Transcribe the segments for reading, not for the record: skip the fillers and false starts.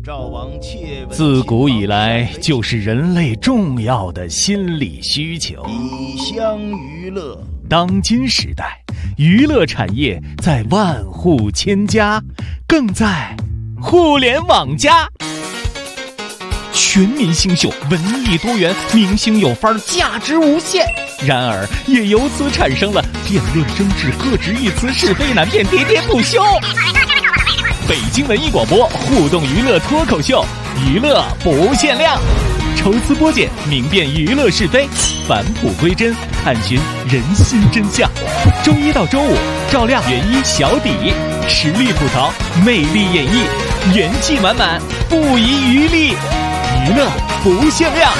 赵王切闻自古以来就是人类重要的心理需求。 以相娱乐。 当今时代，娱乐产业在万户千家，更在互联网加。全民新秀，文艺多元，明星有范儿，价值无限。然而，也由此产生了辩论争执、各执一词、是非难辨、喋喋不休。北京文艺广播互动娱乐脱口秀，娱乐不限量，抽丝剥茧，明辨娱乐是非，返璞归真，探寻人心真相。周一到周五，赵亮、元一、小底，实力吐槽，魅力演绎，元气满满，不遗余力，娱乐不限量。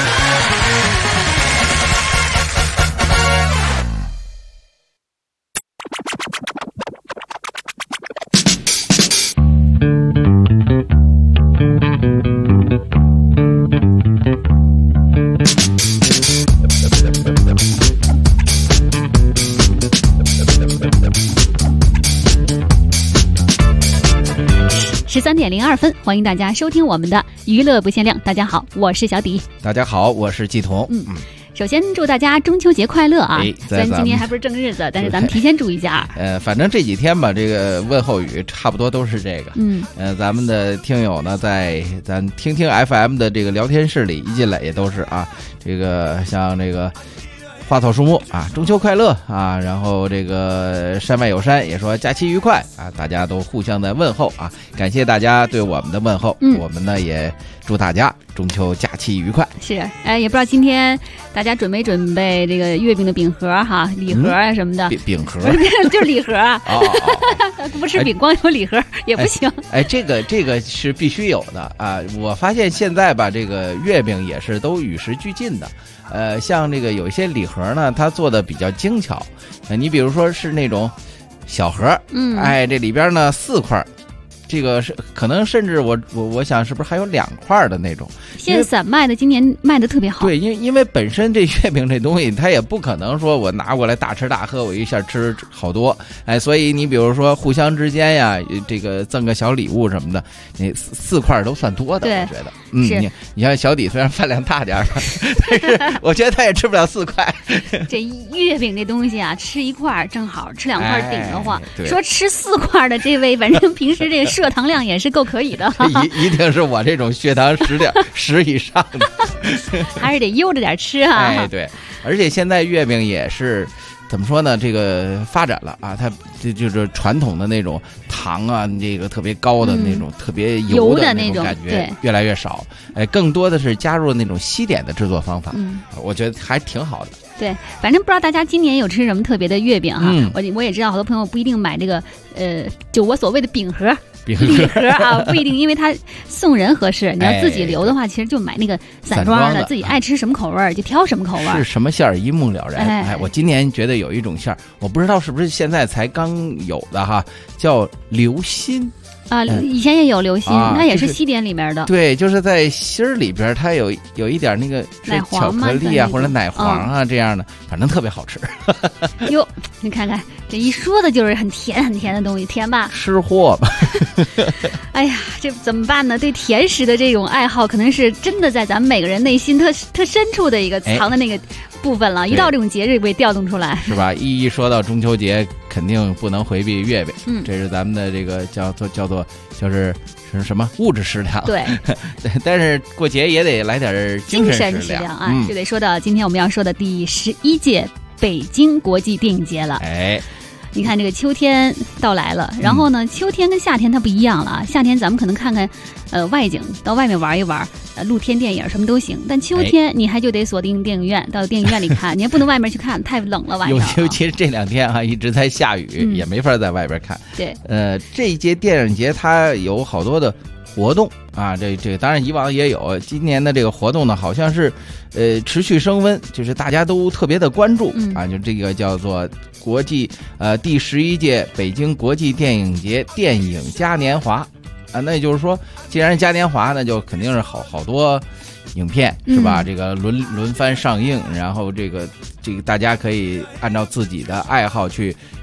13:02，欢迎大家收听我们的娱乐不限量。大家好，我是小底。 大家好，我是季彤。 首先祝大家中秋节快乐啊！虽然今天还不是正日子，但是咱们提前祝一下。 反正这几天吧，这个问候语差不多都是这个。咱们的听友呢，在咱听听 FM 的这个聊天室里一进来也都是啊，这个像这个花草树木啊，中秋快乐啊，然后这个山外有山也说假期愉快啊，大家都互相的问候啊，感谢大家对我们的问候，我们呢也祝大家中秋假期愉快。 是，也不知道今天大家准备这个月饼的饼盒哈、礼盒啊什么的。 饼盒就是礼盒啊，不吃饼光有礼盒也不行。 这个是必须有的啊！我发现现在吧，这个月饼也是都与时俱进的。像这个有一些礼盒呢，它做的比较精巧。你比如说是那种小盒，这里边呢4块，这个是可能甚至我想是不是还有2块的那种。 现在散卖的，今年卖的特别好。 对，因为本身这月饼这东西，它也不可能说我拿过来大吃大喝，我一下吃好多。所以你比如说互相之间呀，这个赠个小礼物什么的，那4块都算多的，我觉得。你像小底虽然饭量大点但是我觉得他也吃不了4块。 这月饼这东西啊，吃1块正好，吃2块顶得慌。说吃4块的这位，反正平时这摄糖量也是够可以的。 一定是我这种血糖10以上的， 还是得悠着点吃啊。 对，而且现在月饼也是。怎么说呢？这个发展了啊，它就是传统的那种糖啊，这个特别高的那种、特别油的那种感觉越来越少。更多的是加入了那种西点的制作方法。我觉得还挺好的。 对，反正不知道大家今年有吃什么特别的月饼啊？我也知道好多朋友不一定买这个就我所谓的饼盒。礼盒啊，不一定，因为它送人合适。你要自己留的话，其实就买那个散装的，自己爱吃什么口味就挑什么口味。 是什么馅儿一目了然。我今年觉得有一种馅儿，我不知道是不是现在才刚有的哈，叫流心。 以前也有流心，它也是西点里面的。 对，就是在心儿里边，它有一点那个巧克力啊，或者奶黄啊这样的，反正特别好吃。 哟，你看看这一说的就是很甜的东西，甜吧？ 吃货吧。 哎呀，这怎么办呢？对甜食的这种爱好，可能是真的在咱们每个人内心特深处的一个藏的那个部分了。一到这种节日被调动出来， 是吧？一说到中秋节，肯定不能回避月饼。这是咱们的这个叫做就是什么物质食粮。对，但是过节也得来点精神食粮啊！就得说到今天我们要说的第11届北京国际电影节了。你看这个秋天到来了，然后呢，秋天跟夏天它不一样了啊。夏天咱们可能看看外景，到外面玩一玩，露天电影什么都行。但秋天你还就得锁定电影院，到电影院里看，你还不能外面去看，太冷了晚上。 尤其是这2天啊，一直在下雨，也没法在外边看。 对， 这一届电影节它有好多的活动啊，这当然以往也有，今年的这个活动呢，好像是持续升温，就是大家都特别的关注啊，就这个叫做国际第11届北京国际电影节电影嘉年华啊，那也就是说，既然是嘉年华，那就肯定是好多影片是吧？这个轮番上映，然后这个大家可以按照自己的爱好去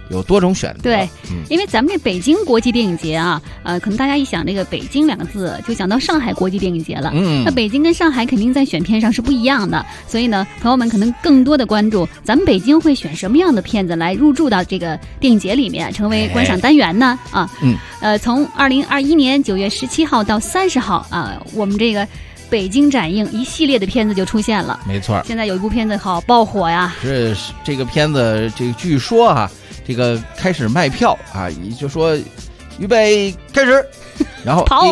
有多种选择。 对，因为咱们这北京国际电影节啊，可能大家一想这个北京2个字，就想到上海国际电影节了。那北京跟上海肯定在选片上是不一样的，所以呢，朋友们可能更多的关注咱们北京会选什么样的片子来入驻到这个电影节里面，成为观赏单元呢？从2021年9月17号到30号啊，我们这个北京展映一系列的片子就出现了。没错，现在有一部片子好爆火呀。 这个片子，这个据说啊，这个开始卖票啊，也就说预备开始，然后跑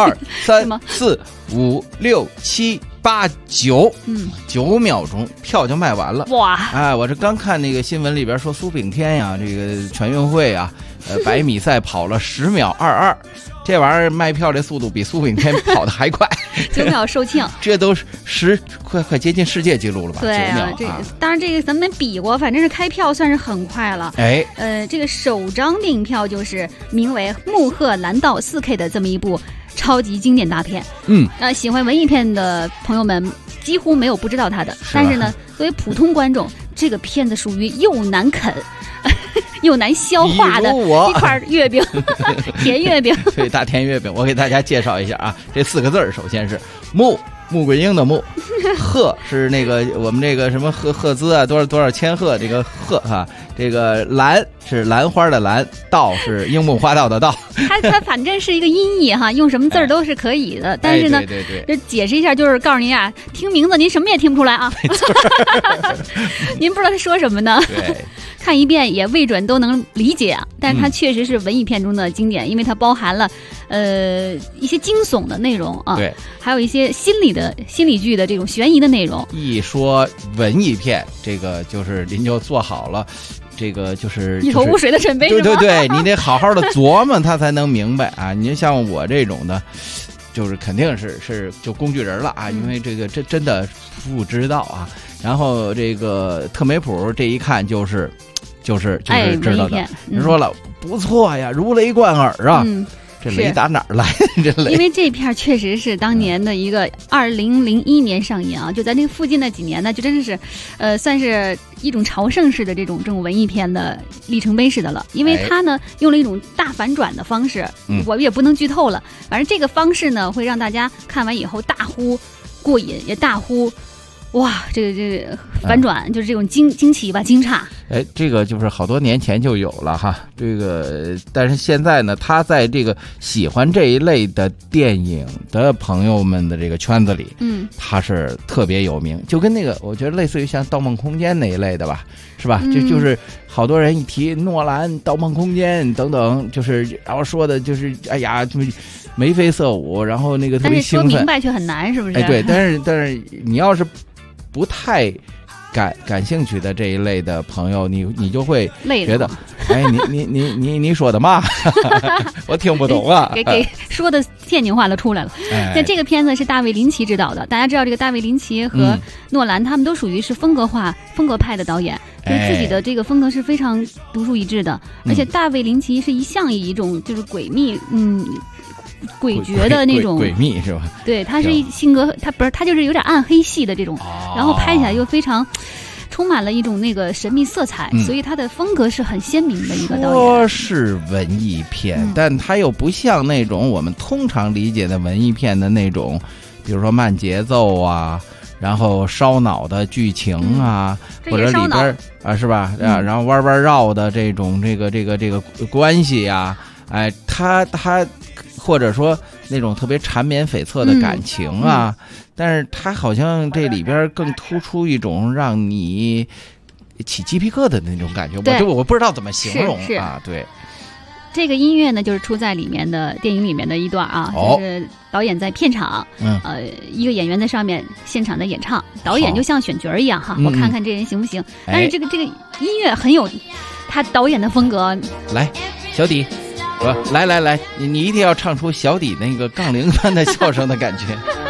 1、2、3、4、5、6、7、8、9，9秒钟票就卖完了。 哇！ 哎，我这刚看那个新闻里边说苏炳添呀，这个全运会啊，100米赛跑了10秒22。这玩意儿卖票这速度比苏炳添跑的还快 ，9秒售罄， 这都是快接近世界纪录了吧？ 对啊， 当然这个咱们没比过，反正是开票算是很快了。 哎， 这个首张电影票就是名为《穆赫兰道 4K》的这么一部超级经典大片。喜欢文艺片的朋友们几乎没有不知道它的，但是呢，作为普通观众，这个片子属于又难啃又难消化的一块月饼甜月饼。 对，大甜月饼，我给大家介绍一下啊，这4个字首先是穆桂英的穆，鹤是那个我们这个什么赫兹啊，多少千鹤这个鹤哈，这个兰是兰花的兰，道是樱木花道的道。 它反正是一个音译哈，用什么字儿都是可以的。但是呢， 对， 就解释一下，就是告诉您啊，听名字您什么也听不出来啊，您不知道他说什么呢？ 对。 看一遍也未准都能理解啊，但是它确实是文艺片中的经典，因为它包含了一些惊悚的内容啊， 对， 还有一些心理剧的这种悬疑的内容。 一说文艺片，这个就是您就做好了，这个就是一头雾水的准备。 对，你得好好的琢磨，他才能明白啊。您像我这种的，就是肯定是就工具人了啊，因为这个真的不知道啊。然后这个特美普这一看就是知道的，人说了不错呀，如雷贯耳啊。这雷打哪儿来？这雷， 因为这片确实是当年的一个2001年上映啊，就咱这附近那几年呢，就真的是，算是一种朝圣式的这种文艺片的里程碑式的了。因为它呢用了一种大反转的方式，我也不能剧透了。反正这个方式呢，会让大家看完以后大呼过瘾，也大呼。哇，这个反转就是这种惊奇吧，惊诧。 哎，这个就是好多年前就有了哈。这个，但是现在呢，他在这个喜欢这一类的电影的朋友们的这个圈子里，他是特别有名。就跟那个，我觉得类似于像《盗梦空间》那一类的吧，是吧？就是好多人一提诺兰《盗梦空间》等等，就是然后说的就是哎呀，眉飞色舞，然后那个特别兴奋。 但是说明白却很难，是不是？ 哎，对，但是你要是不太感兴趣的这一类的朋友，你就会觉得，哎，你说的嘛，我听不懂啊， 给说的天津话都出来了。那这个片子是大卫林奇执导的，大家知道这个大卫林奇和诺兰他们都属于是风格派的导演，对自己的这个风格是非常独树一帜的，而且大卫林奇是一向以一种就是诡秘，诡谲的那种诡秘是吧？ 对，他是性格，他就是有点暗黑系的这种，然后拍起来又非常充满了一种那个神秘色彩，所以他的风格是很鲜明的一个导演。 说是文艺片，但他又不像那种我们通常理解的文艺片的那种，比如说慢节奏啊，然后烧脑的剧情啊，或者里边啊是吧？然后弯弯绕的这种这个关系啊，哎，他或者说那种特别缠绵悱恻的感情啊，但是他好像这里边更突出一种让你起鸡皮疙瘩的那种感觉，我不知道怎么形容啊。对， 这个音乐呢，就是出在里面的电影里面的一段啊，就是导演在片场，一个演员在上面现场的演唱，导演就像选角一样哈，我看看这人行不行。但是这个音乐很有他导演的风格。 来，小底。来，你一定要唱出小底那个杠铃般的笑声的感觉。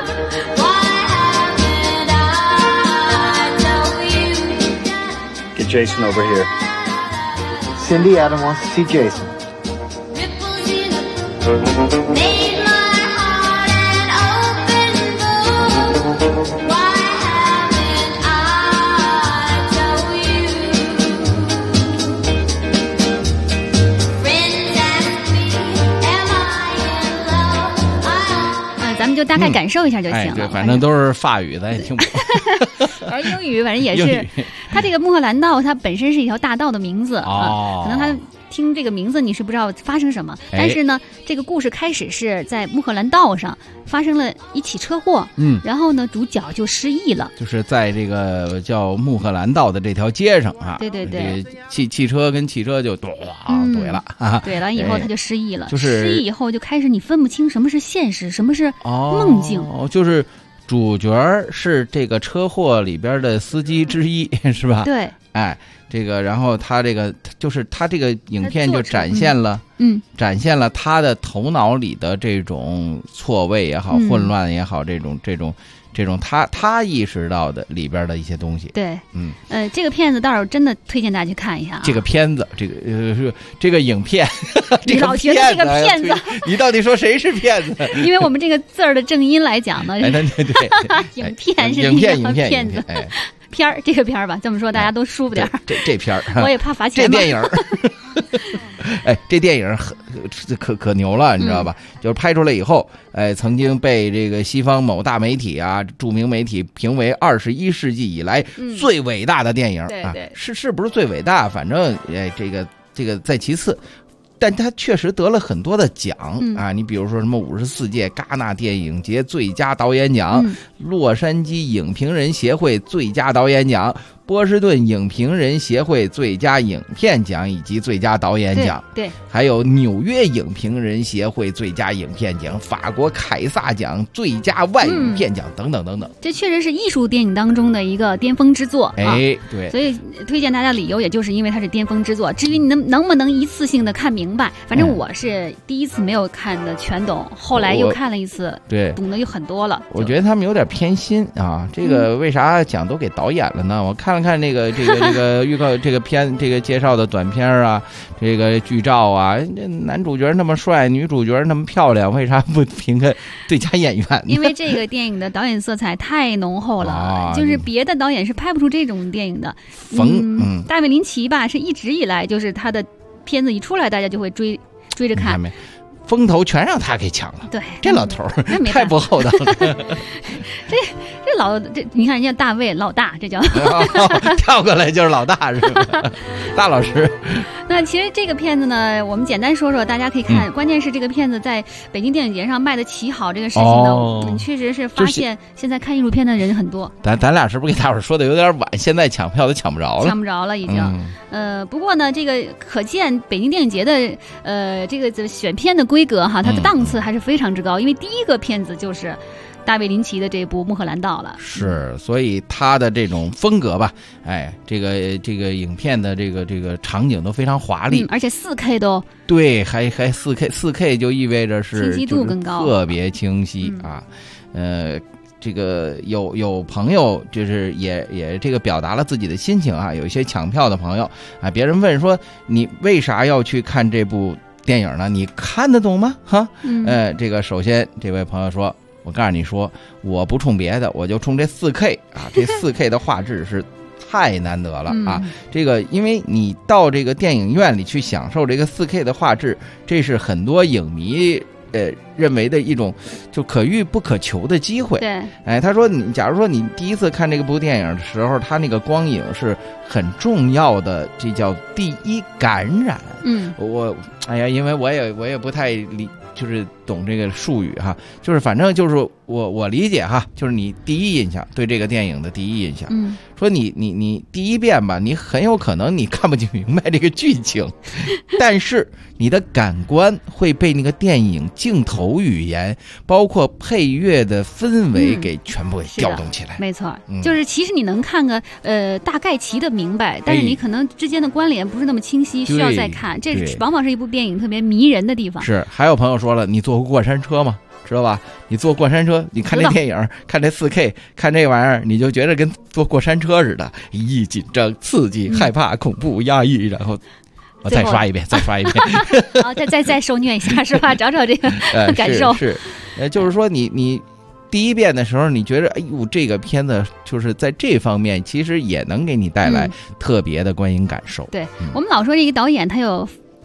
Get Jason over here. Cindy, Adam wants to see Jason. 咱们就大概感受一下就行了。 对，反正都是法语，咱也听不懂。 而英语反正也是，它这个穆赫兰道它本身是一条大道的名字可能它听这个名字你是不知道发生什么，但是呢，这个故事开始是在穆赫兰道上发生了一起车祸，然后呢，主角就失忆了， 就是在这个叫穆赫兰道的这条街上啊， 对， 汽车跟汽车就怼了， 怼了以后他就失忆了， 就是失忆以后就开始你分不清什么是现实，什么是梦境， 就是主角是这个车祸里边的司机之一，是吧？ 对， 这个，然后他这个就是他这个影片就展现了，展现了他的头脑里的这种错位也好，混乱也好，这种他意识到的里边的一些东西。 对，这个片子倒是真的推荐大家去看一下。 这个片子，这个影片， 你老觉得这个片子， 你到底说谁是骗子？ 因为我们这个字儿的正音来讲呢， 对， 影片是影片子。这个片儿吧，这么说大家都舒服点儿。 这片儿， 我也怕罚钱。 这电影，这电影可牛了，你知道吧？就是拍出来以后，曾经被这个西方某大媒体啊、著名媒体评为21世纪以来最伟大的电影啊。是不是最伟大？反正这个在其次。但他确实得了很多的奖啊！你比如说什么54届戛纳电影节最佳导演奖、洛杉矶影评人协会最佳导演奖、波士顿影评人协会最佳影片奖以及最佳导演奖， 对， 还有纽约影评人协会最佳影片奖、法国凯撒奖最佳外语片奖等等等等。 这确实是艺术电影当中的一个巅峰之作对， 所以推荐大家的理由也就是因为它是巅峰之作。至于你能不能一次性的看明白，反正我是第一次没有看的全懂，后来又看了一次， 对， 懂得有很多了。 我觉得他们有点偏心啊，这个为啥奖都给导演了呢？我看了看这个预告，这个介绍的短片啊，这个剧照啊，这男主角那么帅，女主角那么漂亮，为啥不评个最佳演员呢？ 因为这个电影的导演色彩太浓厚了，就是别的导演是拍不出这种电影的。大卫林奇吧，是一直以来就是他的片子一出来，大家就会追着看。 风头全让他给抢了， 对， 这老头太不厚道了。 这你看人家大卫老大，这叫跳过来就是老大是吧？大老师。 那其实这个片子呢，我们简单说说，大家可以看。关键是这个片子在北京电影节上卖得奇好，这个事情呢，确实是发现现在看艺术片的人很多。 咱俩是不是给大伙说的有点晚？现在抢票都抢不着了， 已经。不过呢，这个可见北京电影节的这个选片的规格哈，它的档次还是非常之高，因为第一个片子就是大卫林奇的这部《穆赫兰道》了。是， 所以他的这种风格吧，这个影片的这个场景都非常华丽， 而且4K 都对，还4K 就意味着是清晰度更高， 特别清晰啊。这个有朋友就是也这个表达了自己的心情啊，有一些抢票的朋友啊，别人问说你为啥要去看这部电影呢？你看得懂吗？这个首先这位朋友说，我告诉你说，我不冲别的，我就冲这4K 啊，这4K 的画质是太难得了啊！这个因为你到这个电影院里去享受这个4K 的画质，这是很多影迷认为的一种就可遇不可求的机会。 对， 他说假如说你第一次看这部电影的时候，他那个光影是很重要的，这叫第一感染。因为我也不太就是懂这个术语哈，就是反正就是我理解哈，就是你第一印象，对这个电影的第一印象，说你第一遍吧，你很有可能你看不明白这个剧情，但是你的感官会被那个电影镜头语言，包括配乐的氛围给全部给调动起来。 没错，就是其实你能看个大概齐的明白，但是你可能之间的关联不是那么清晰，需要再看。这往往是一部电影特别迷人的地方。 是，还有朋友说了，你坐过过山车吗？知道吧？你坐过山车，你看这电影，看这4K， 看这玩意儿，你就觉得跟坐过山车似的，一紧张、刺激、害怕、恐怖、压抑，然后我再刷一遍， 再受虐一下是吧？找这个感受。 是，就是说你第一遍的时候，你觉得哎呦，这个片子就是在这方面其实也能给你带来特别的观影感受。 对，我们老说这个导演他有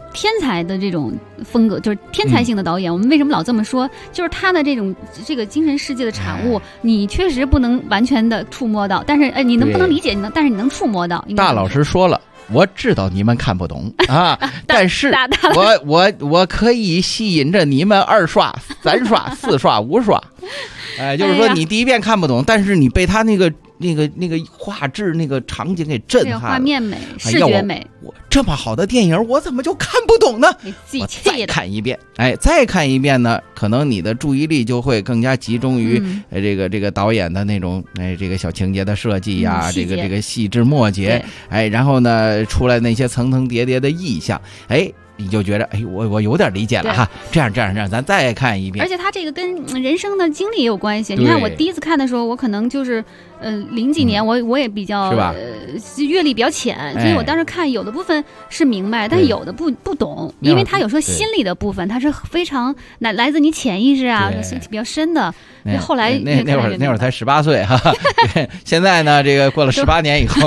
天才的这种风格，就是天才性的导演。我们为什么老这么说？就是他的这个精神世界的产物，你确实不能完全的触摸到，但是你不能理解，但是你能触摸到。 大老师说了。我知道你们看不懂啊，但是我可以吸引着你们2刷、3刷、4刷、5刷，就是说你第一遍看不懂，但是你被他那个画质、那个场景给震撼了， 画面美、视觉美。 我这么好的电影，我怎么就看不懂呢？我再看一遍，再看一遍呢，可能你的注意力就会更加集中于这个导演的那种这个小情节的设计呀，这个细枝末节，然后呢出来那些层层叠叠的意象，你就觉得我有点理解了哈，这样，咱再看一遍。 而且他这个跟人生的经历也有关系。你看我第一次看的时候，我可能就是00几年，我也比较阅历比较浅，所以我当时看有的部分是明白，但有的不懂，因为他有时候心理的部分，它是非常来自你潜意识啊，比较深的。后来那会儿才18岁哈，现在呢，这个过了18年以后。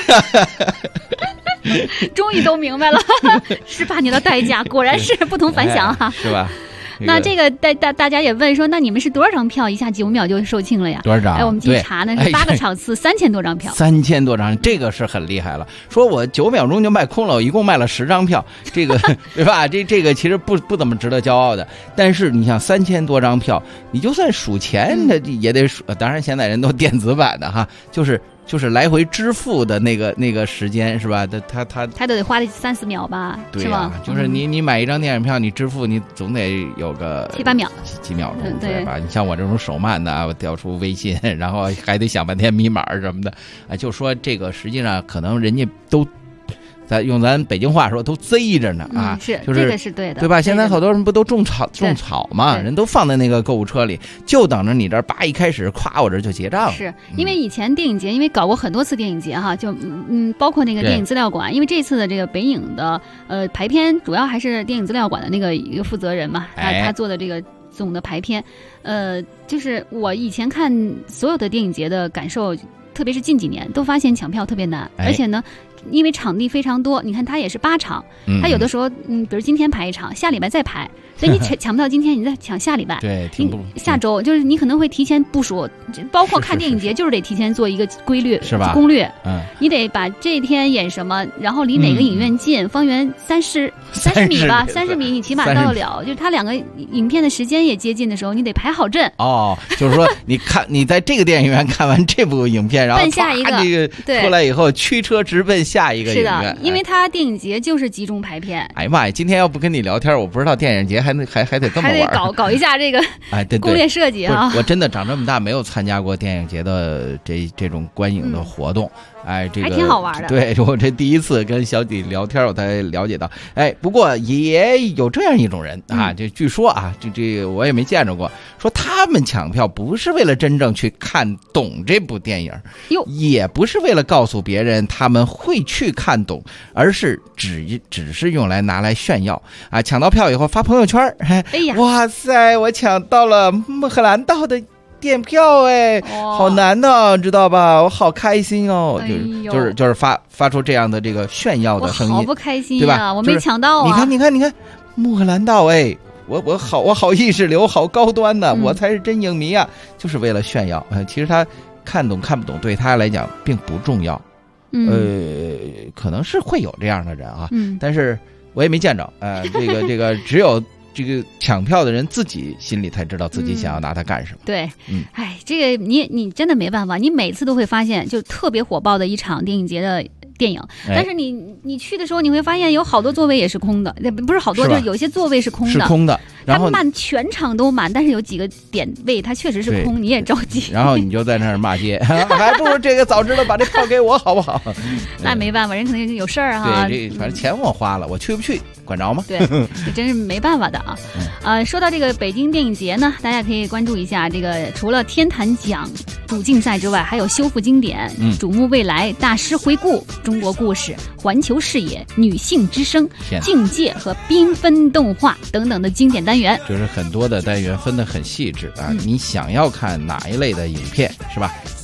终于都明白了，18年的代价果然是不同凡响哈， 是吧？ 那这个大家也问说，那你们是多少张票一下9秒就售罄了呀？ 多少张？ 我们去查呢，是8个场次，3000多张票 ，3000多张，这个是很厉害了。说我9秒钟就卖空了，我一共卖了10张票，这个对吧？这个其实不怎么值得骄傲的。但是你像3000多张票，你就算数钱，也得数。当然现在人都电子版的哈，就是来回支付的那个时间是吧？他都得花3-4秒吧？ 对是吧？ 就是你买一张电影票，你支付你总得有个 7-8秒， 几秒钟，对吧？你像我这种手慢的，我调出微信，然后还得想半天密码什么的，就说这个实际上可能人家都。用咱北京话说，都贼着呢啊！就是这个是对的， 对吧？现在好多人不都种草嘛，人都放在那个购物车里，就等着你这儿一开始夸我这就结账。 是因为以前电影节，因为搞过很多次电影节哈，就包括那个电影资料馆，因为这次的这个北影的排片主要还是电影资料馆的那个一个负责人嘛，他做的这个总的排片，就是我以前看所有的电影节的感受，特别是近几年，都发现抢票特别难，而且呢。因为场地非常多，你看它也是8场，它有的时候比如今天排一场，下礼拜再排，所以你抢不到今天，你再抢下礼拜， 对， 下周就是你可能会提前部署，包括看电影节就是得提前做一个规律， 是吧？ 攻略，你得把这天演什么，然后离哪个影院近，方圆30米吧，30米你起码到得了，就是它2个影片的时间也接近的时候，你得排好阵。 就是说你在这个电影院看完这部影片，然后奔下一个这个出来以后驱车直奔下一个影院。 是的，因为它电影节就是集中排片。 哎呀妈呀，今天要不跟你聊天，我不知道电影节还得这么玩， 还得搞一下这个对攻略设计啊！ 我真的长这么大没有参加过电影节的这种观影的活动。这个还挺好玩的。 对，我这第一次跟小弟聊天，我才了解到，不过也有这样一种人啊，就据说啊，这我也没见着过，说他们抢票不是为了真正去看懂这部电影，也不是为了告诉别人他们会去看懂，而是只是用来拿来炫耀啊！抢到票以后发朋友圈，哇塞，我抢到了穆赫兰道的电票好难呢，知道吧？我好开心哦，就是发出这样的这个炫耀的声音， 我好不开心对吧？ 我没抢到啊！你看，穆赫兰道我好意识流，好高端呢，我才是真影迷啊！就是为了炫耀，其实他看懂看不懂对他来讲并不重要，可能是会有这样的人啊，但是我也没见着，这个只有。这个抢票的人自己心里才知道自己想要拿它干什么。 对，这个你真的没办法，你每次都会发现，就特别火爆的一场电影节的电影，但是你去的时候，你会发现有好多座位也是空的，不是好多，就是有些座位是空的，然后满全场都满，但是有几个点位它确实是空，你也着急， 然后你就在那儿骂街，还不如这个早知道把这票给我好不好？ 那没办法，人可能有事儿哈。 对，反正钱我花了，我去不去管着吗？ 对，这真是没办法的啊。说到这个北京电影节呢，大家可以关注一下这个，除了天坛奖主竞赛之外，还有修复经典、瞩目未来、大师回顾、中国故事、环球视野、女性之声、境界和缤纷动画等等的经典单元。 就是很多的单元分得很细致啊，你想要看哪一类的影片是吧？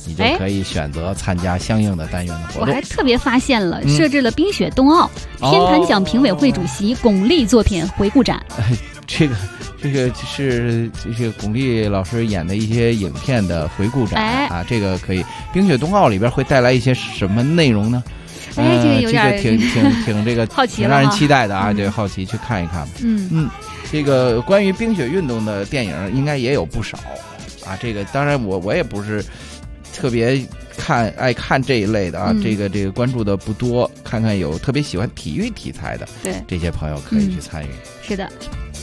你就可以选择参加相应的单元的活动。 我还特别发现了，设置了冰雪冬奥天坛奖评委会主席巩俐作品回顾展。 这个是这个巩俐老师演的一些影片的回顾展啊，这个可以。冰雪冬奥里边会带来一些什么内容呢？ 这个有点挺这个好奇了， 挺让人期待的啊！这个好奇去看一看。这个关于冰雪运动的电影应该也有不少啊。这个当然我也不是特别爱看这一类的啊，这个关注的不多。看看有特别喜欢体育题材的， 对这些朋友可以去参与。 是的。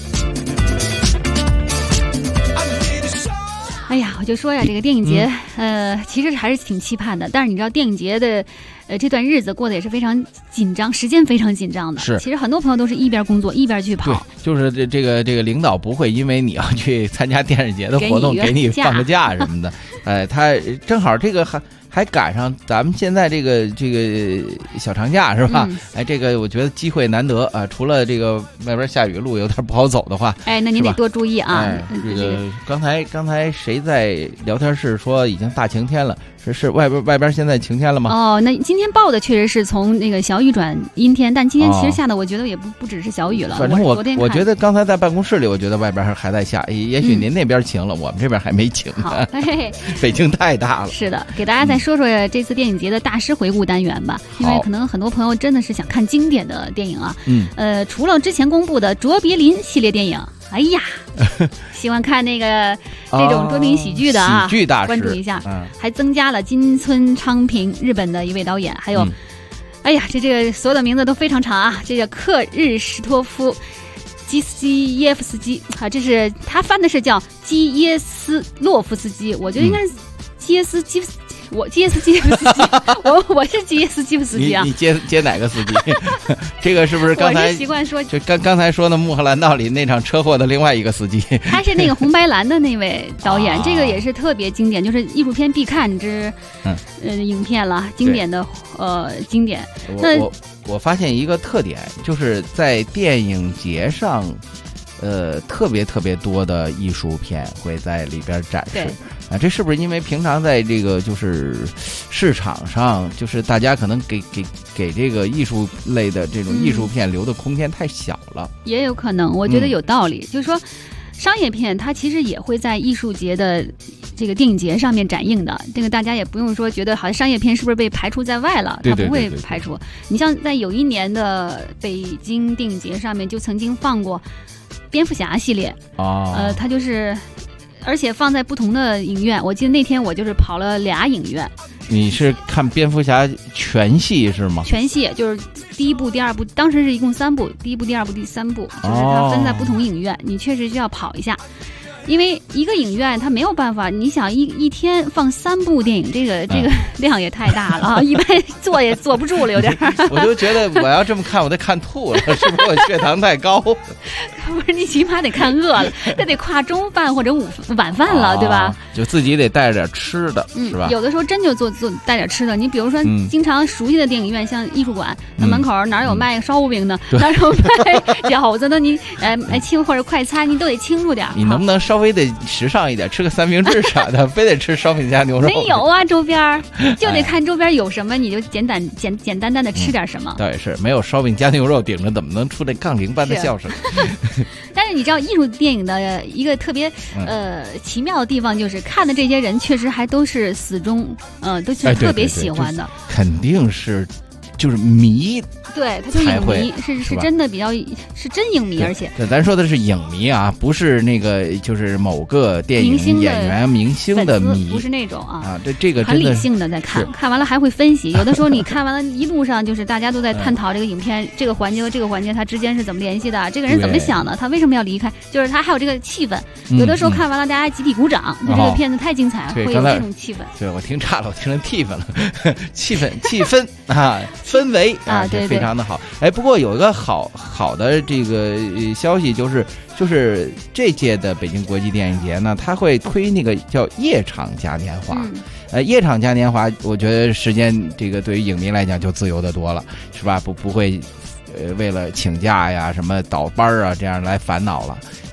哎呀，我就说呀，这个电影节，其实还是挺期盼的。但是你知道，电影节的，这段日子过得也是非常紧张，时间非常紧张的。 是， 其实很多朋友都是一边工作一边去跑。 对，就是这个领导不会因为你要去参加电视节的活动，给你放个假什么的。他正好这个还赶上咱们现在这个小长假是吧？这个我觉得机会难得啊！除了这个外边下雨路有点不好走的话， 那您得多注意啊！ 这个刚才谁在聊天室说已经大晴天了？是外边现在晴天了吗？ 那今天报的确实是从那个小雨转阴天，但今天其实下的我觉得也不只是小雨了。 反正我觉得刚才在办公室里，我觉得外边还在下，也许您那边晴了，我们这边还没晴呢。北京太大了。 是的，给大家再说说这次电影节的大师回顾单元吧，因为可能很多朋友真的是想看经典的电影啊。除了之前公布的卓别林系列电影，哎呀，喜欢看那个这种多名喜剧的啊， 喜剧大师关注一下。还增加了金村昌平，日本的一位导演，还有，哎呀，这个所有的名字都非常长啊，这个克日什托夫基斯基耶夫斯基啊，这是他翻的是叫基耶斯洛夫斯基，我觉得应该是基耶斯基夫斯基。我基耶斯基夫斯基，我是基耶斯基夫斯基啊！ 你接哪个司机？这个是不是刚才我是习惯说？ 就刚才说的《穆赫兰道》里那场车祸的另外一个司机？ 他是那个红白蓝的那位导演，这个也是特别经典，就是艺术片必看之影片了，经典的经典。 我发现一个特点，就是在电影节上。特别多的艺术片会在里边展示啊，这是不是因为平常在这个就是市场上，就是大家可能给这个艺术类的这种艺术片留的空间太小了？ 也有可能，我觉得有道理，就是说商业片它其实也会在艺术节的这个电影节上面展映的，这个大家也不用说觉得好像商业片是不是被排除在外了，它不会排除。你像在有一年的北京电影节上面就曾经放过蝙蝠侠系列，它就是，而且放在不同的影院。我记得那天我就是跑了2影院。 你是看蝙蝠侠全系是吗？ 全系就是第一部、第二部，当时是一共3部，第一部、第二部、第3部，就是它分在不同影院，你确实需要跑一下。因为一个影院它没有办法，你想一天放3部电影，这个量也太大了啊！一般坐也坐不住了，有点。 我就觉得我要这么看，我得看吐了，是不是我血糖太高？ 不是，你起码得看饿了，这得跨中饭或者晚饭了，对吧？ 就自己得带着点吃的，是吧？ 有的时候真就带点吃的。你比如说，经常熟悉的电影院，像艺术馆，那门口哪有卖烧饼的，哪有卖饺子的？你清或者快餐，你都得清楚点。 你能不能稍微的时尚一点，吃个3明治啥的，非得吃烧饼加牛肉？ 没有啊，周边就得看周边有什么，你就简单的吃点什么。 倒也是，没有烧饼加牛肉顶着，怎么能出这杠铃般的笑声？ 但是你知道，艺术电影的一个特别奇妙的地方，就是看的这些人确实还都是死忠，都是特别喜欢的， 肯定是。就是迷， 对，他就是影迷，是真的比较是真影迷，而且咱说的是影迷啊，不是那个就是某个电影演员明星的迷， 不是那种啊， 这个很理性的在看完了还会分析，有的时候你看完了一路上就是大家都在探讨这个影片这个环节和这个环节它之间是怎么联系的，这个人怎么想的，他为什么要离开，就是他还有这个气氛，有的时候看完了大家集体鼓掌，这个片子太精彩了，会有这种气氛。 对，我听差了，我听成气氛了，气氛啊。氛围啊， 对， 非常的好。不过有一个好的这个消息，就是这届的北京国际电影节呢，它会推那个叫夜场嘉年华。夜场嘉年华，我觉得时间这个对于影迷来讲就自由的多了，是吧？不会为了请假呀、什么倒班啊这样来烦恼了。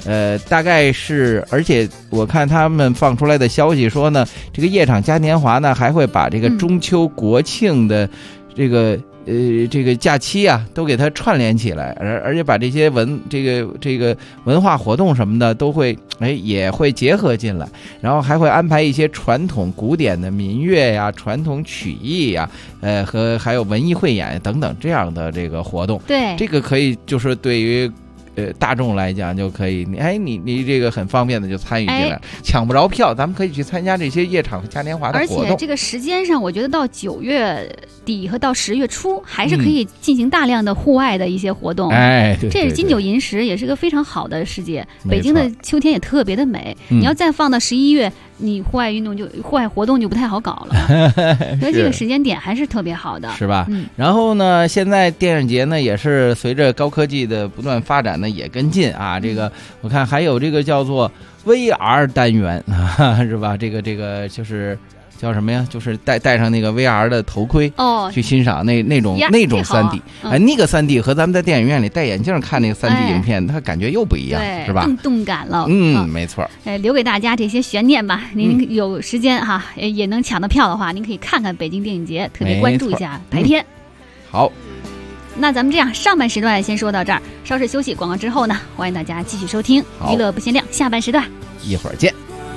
大概是，而且我看他们放出来的消息说呢，这个夜场嘉年华呢还会把这个中秋国庆的这个假期啊都给它串联起来，而且把这些这个文化活动什么的都会也会结合进来，然后还会安排一些传统古典的民乐呀、传统曲艺呀，和还有文艺汇演等等这样的这个活动。 对， 这个可以就是对于大众来讲就可以，你这个很方便的就参与进来，抢不着票，咱们可以去参加这些夜场和嘉年华的活动。 而且这个时间上，我觉得到9月底和到10月初还是可以进行大量的户外的一些活动。 对， 这是金九银十，也是个非常好的时节。北京的秋天也特别的美，你要再放到11月。你户外活动就不太好搞了，所以这个时间点还是特别好的， 是吧？然后呢，现在电影节呢也是随着高科技的不断发展呢，也跟进啊。这个我看还有这个叫做 VR 单元是吧？这个就是叫什么呀？就是戴上那个 VR 的头盔去欣赏那种 3D， 那个 3D 和咱们在电影院里戴眼镜看那个 3D 影片，它感觉又不一样，是吧？ 更动感了。 没错。 留给大家这些悬念吧。您有时间哈，也能抢到票的话，您可以看看北京电影节，特别关注一下白天。 好， 那咱们这样，上半时段先说到这儿，稍事休息，广告之后呢，欢迎大家继续收听娱乐不限量下半时段， 一会儿见。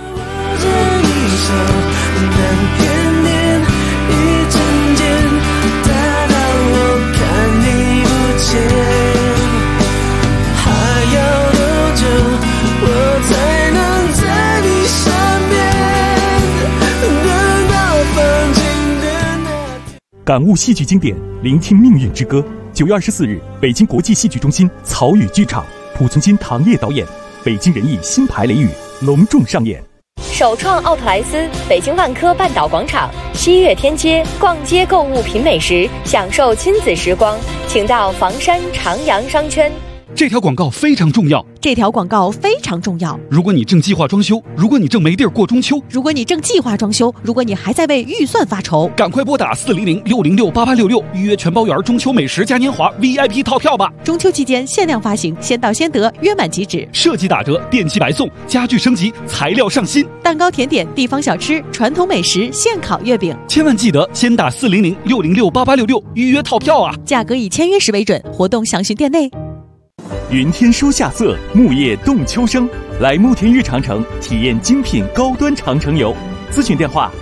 感悟戏剧经典，聆听命运之歌。9月24日，北京国际戏剧中心草语剧场，濮存昕、唐烨导演，北京人艺新排雷雨隆重上演。 首创奥特莱斯，北京万科半岛广场，西岳天街，逛街购物品美食，享受亲子时光，请到房山长阳商圈。 这条广告非常重要。如果你正计划装修，如果你正没地儿过中秋， 如果你正计划装修，如果你还在为预算发愁， 赶快拨打400-606-8866预约全包园中秋美食嘉年华 VIP 套票吧！ 中秋期间限量发行，先到先得，约满即止， 设计打折，电器白送，家具升级，材料上新， 蛋糕、甜点、地方小吃、传统美食、现烤月饼。 千万记得先打400-606-8866预约套票啊！ 价格以签约时为准，活动详询店内。 云天书夏色，木叶动秋声。来慕田峪长城体验精品高端长城游，咨询电话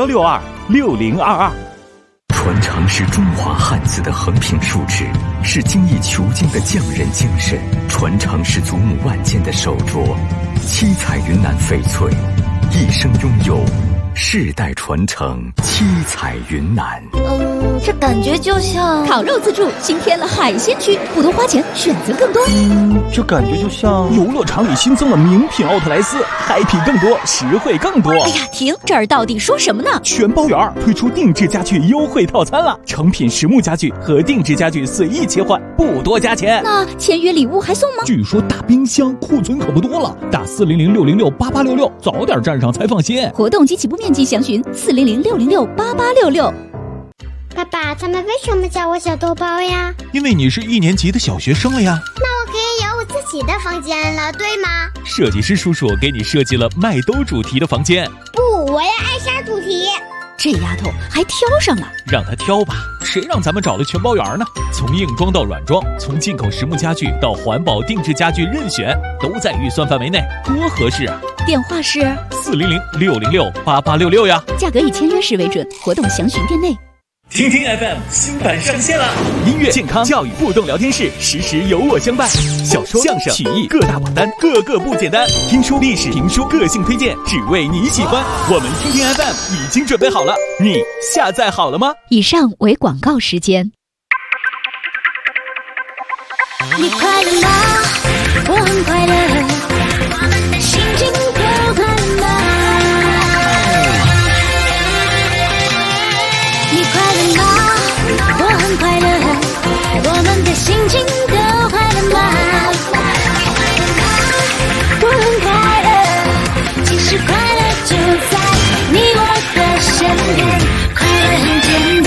61626022。传承是中华汉字的横平竖直，是精益求精的匠人精神。传承是祖母万件的手镯，七彩云南翡翠，一生拥有，世代传承，七彩云南。 这感觉就像烤肉自助新添了海鲜区，不多花钱，选择更多。 这感觉就像游乐场里新增了名品奥特莱斯，happy更多，实惠更多。 哎呀，停！这儿到底说什么呢？ 全包园推出定制家具优惠套餐了，成品实木家具和定制家具随意切换，不多加钱。 那签约礼物还送吗？ 据说大冰箱库存可不多了，打400-606-8866，早点站上才放心。 活动及起步面积详询400-606-8866。 爸爸，他们为什么叫我小豆包呀？ 因为你是1年级的小学生了呀。 那我可以有我自己的房间了，对吗？ 设计师叔叔给你设计了麦兜主题的房间。 不，我要艾莎主题。 这丫头还挑上了， 让她挑吧，谁让咱们找了全包园呢？从硬装到软装，从进口实木家具到环保定制家具，任选都在预算范围内，多合适啊！ 电话是 400-606-8866呀。 价格以签约时为准，活动详询店内。 听听 FM 新版上线了，音乐、健康、教育互动聊天室，时时有我相伴。小说、相声、曲艺各大榜单，个个不简单。听书、历史、评书，个性推荐，只为你喜欢。我们听听 FM 已经准备好了，你下载好了吗？ 以上为广告时间。 你快乐吗？我很快乐，我们的心情都快乐吗？你快乐吗？我很快乐，我们的心情都快乐吗？我很快乐，其实快乐就在你我的身边，快乐很简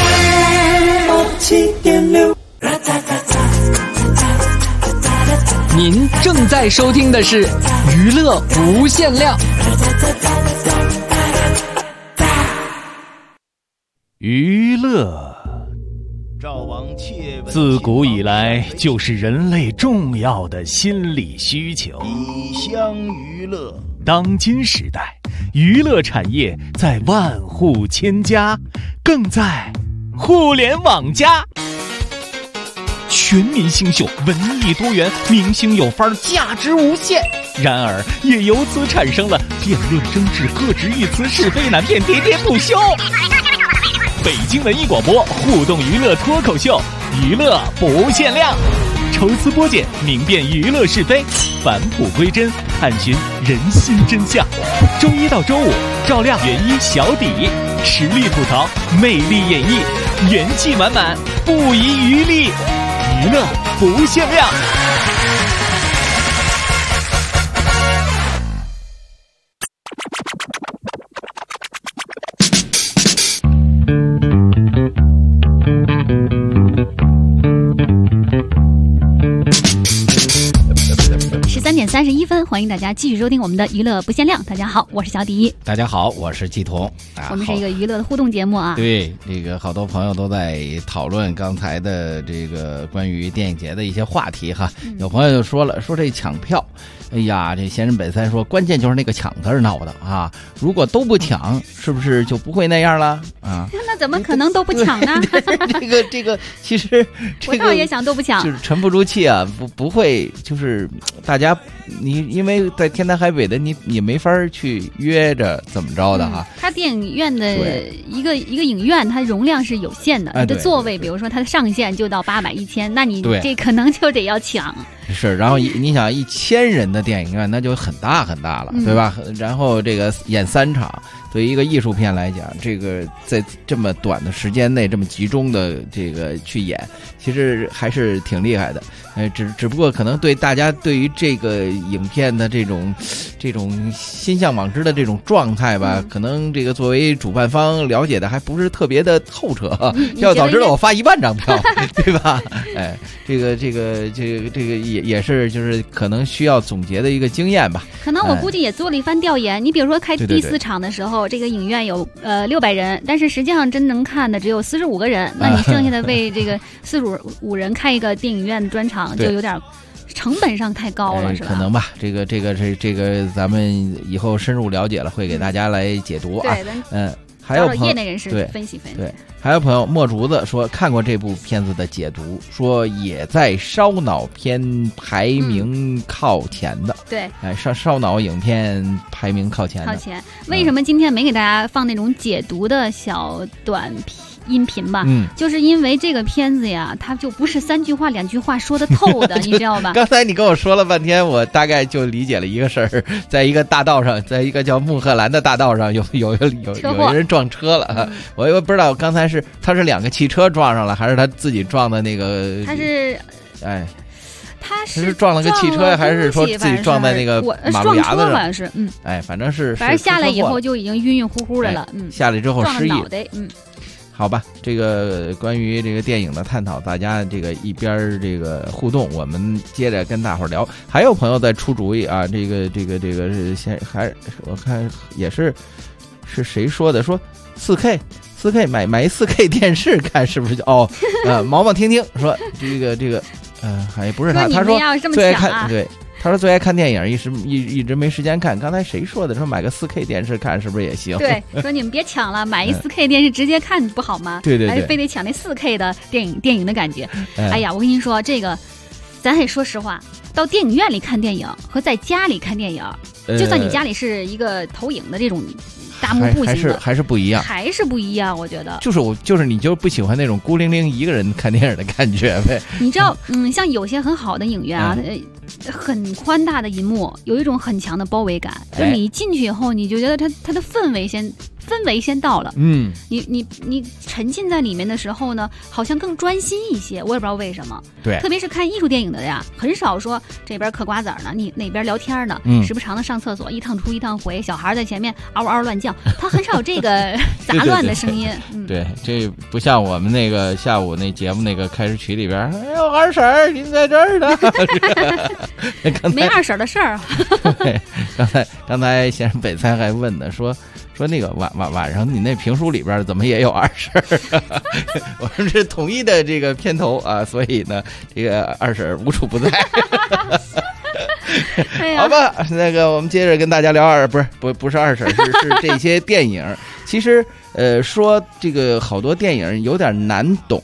单。7.6， 您正在收听的是娱乐无限量。 娱乐自古以来就是人类重要的心理需求。 以香娱乐， 当今时代，娱乐产业在万户千家，更在互联网加。全民星秀，文艺多元，明星有范儿，价值无限。然而，也由此产生了辩论争执、各执一词、是非难辨，喋喋不休。北京文艺广播互动娱乐脱口秀，娱乐不限量，抽丝剥茧，明辨娱乐是非，返璞归真，探寻人心真相。周一到周五，照亮原一小底，实力吐槽，魅力演绎，元气满满，不遗余力，娱乐不限量。 13:31，欢迎大家继续收听我们的娱乐不限量。大家好，我是小迪。 大家好，我是季彤。 我们是一个娱乐的互动节目啊。 对，这个好多朋友都在讨论刚才的这个关于电影节的一些话题哈。有朋友就说了，说这抢票，哎呀，这闲人本三说，关键就是那个抢字闹的啊！如果都不抢，是不是就不会那样了啊？ 那怎么可能都不抢呢？ 这个，其实我倒也想都不抢， 就是沉不住气啊，不会，就是大家你因为在天南海北的，你没法去约着怎么着的哈。 它电影院的一个影院，它容量是有限的，你的座位，比如说它的上限就到800、1000，那你这可能就得要抢。 是，然后你想1000人的电影院，那就很大很大了，对吧？然后这个演3场，对于一个艺术片来讲，这个在这么短的时间内这么集中的这个去演，其实还是挺厉害的。只不过可能对大家对于这个影片的这种心向往之的这种状态吧，可能这个作为主办方了解的还不是特别的透彻。要早知道我发1万张票，对吧？哎，这个也是就是可能需要总结的一个经验吧。 可能我估计也做了一番调研。你比如说开第4场的时候，这个影院有600人，但是实际上真能看的只有45个人，那你剩下的为这个45人开一个电影院专场，就有点成本上太高了，是吧？ 可能吧，这个咱们以后深入了解了，会给大家来解读啊。还有业内人士分析。 对，还有朋友墨竹子说看过这部片子的解读，说也在烧脑片排名靠前的。 对， 烧脑影片排名靠前。 为什么今天没给大家放那种解读的小短音频吧？就是因为这个片子呀，它就不是3句话2句话说得透的，你知道吧？ 刚才你跟我说了半天，我大概就理解了一个事儿，在一个大道上，在一个叫穆赫兰的大道上，有人撞车了。我又不知道刚才他是2个汽车撞上了，还是他自己撞的那个？他是撞了个汽车，还是说自己撞在那个马路牙子上？ 好像是， 反正是下来以后就已经晕晕乎乎的了， 下来之后失忆， 撞了脑袋， 好吧，这个关于这个电影的探讨，大家这个一边这个互动，我们接着跟大伙儿聊。还有朋友在出主意啊，这个是我看也是谁说的？说4K 买一4K 电视看是不是就毛毛听听说这个还不是他说最爱看对。他说最爱看电影，一直没时间看。刚才谁说的？说买个4K 电视看是不是也行？ 对，说你们别抢了，买一4K 电视直接看不好吗？ 对， 还是非得抢那4K 的电影的感觉。哎呀，我跟您说，这个咱也说实话，到电影院里看电影和在家里看电影，就算你家里是一个投影的这种大幕布型的， 还是不一样， 我觉得就是你就不喜欢那种孤零零一个人看电影的感觉呗。 你知道，像有些很好的影院啊，很宽大的银幕，有一种很强的包围感。就是你进去以后，你就觉得它的氛围先氛围先到了，你沉浸在里面的时候呢，好像更专心一些，我也不知道为什么。 对， 特别是看艺术电影的呀，很少说这边嗑瓜子呢，你那边聊天呢，时不常的上厕所，一趟出一趟回，小孩在前面嗷嗷乱叫，他很少有这个杂乱的声音。 对，这不像我们那个下午那节目那个开始曲里边，哎呦二婶儿您在这儿呢， 没二婶的事儿。 对，刚才先生北猜还问呢，说那个晚上你那评书里边怎么也有二婶儿？我们是统一的这个片头啊，所以呢，这个二婶儿无处不在。好吧，那个我们接着跟大家聊不是二婶，是这些电影。其实说这个好多电影有点难懂，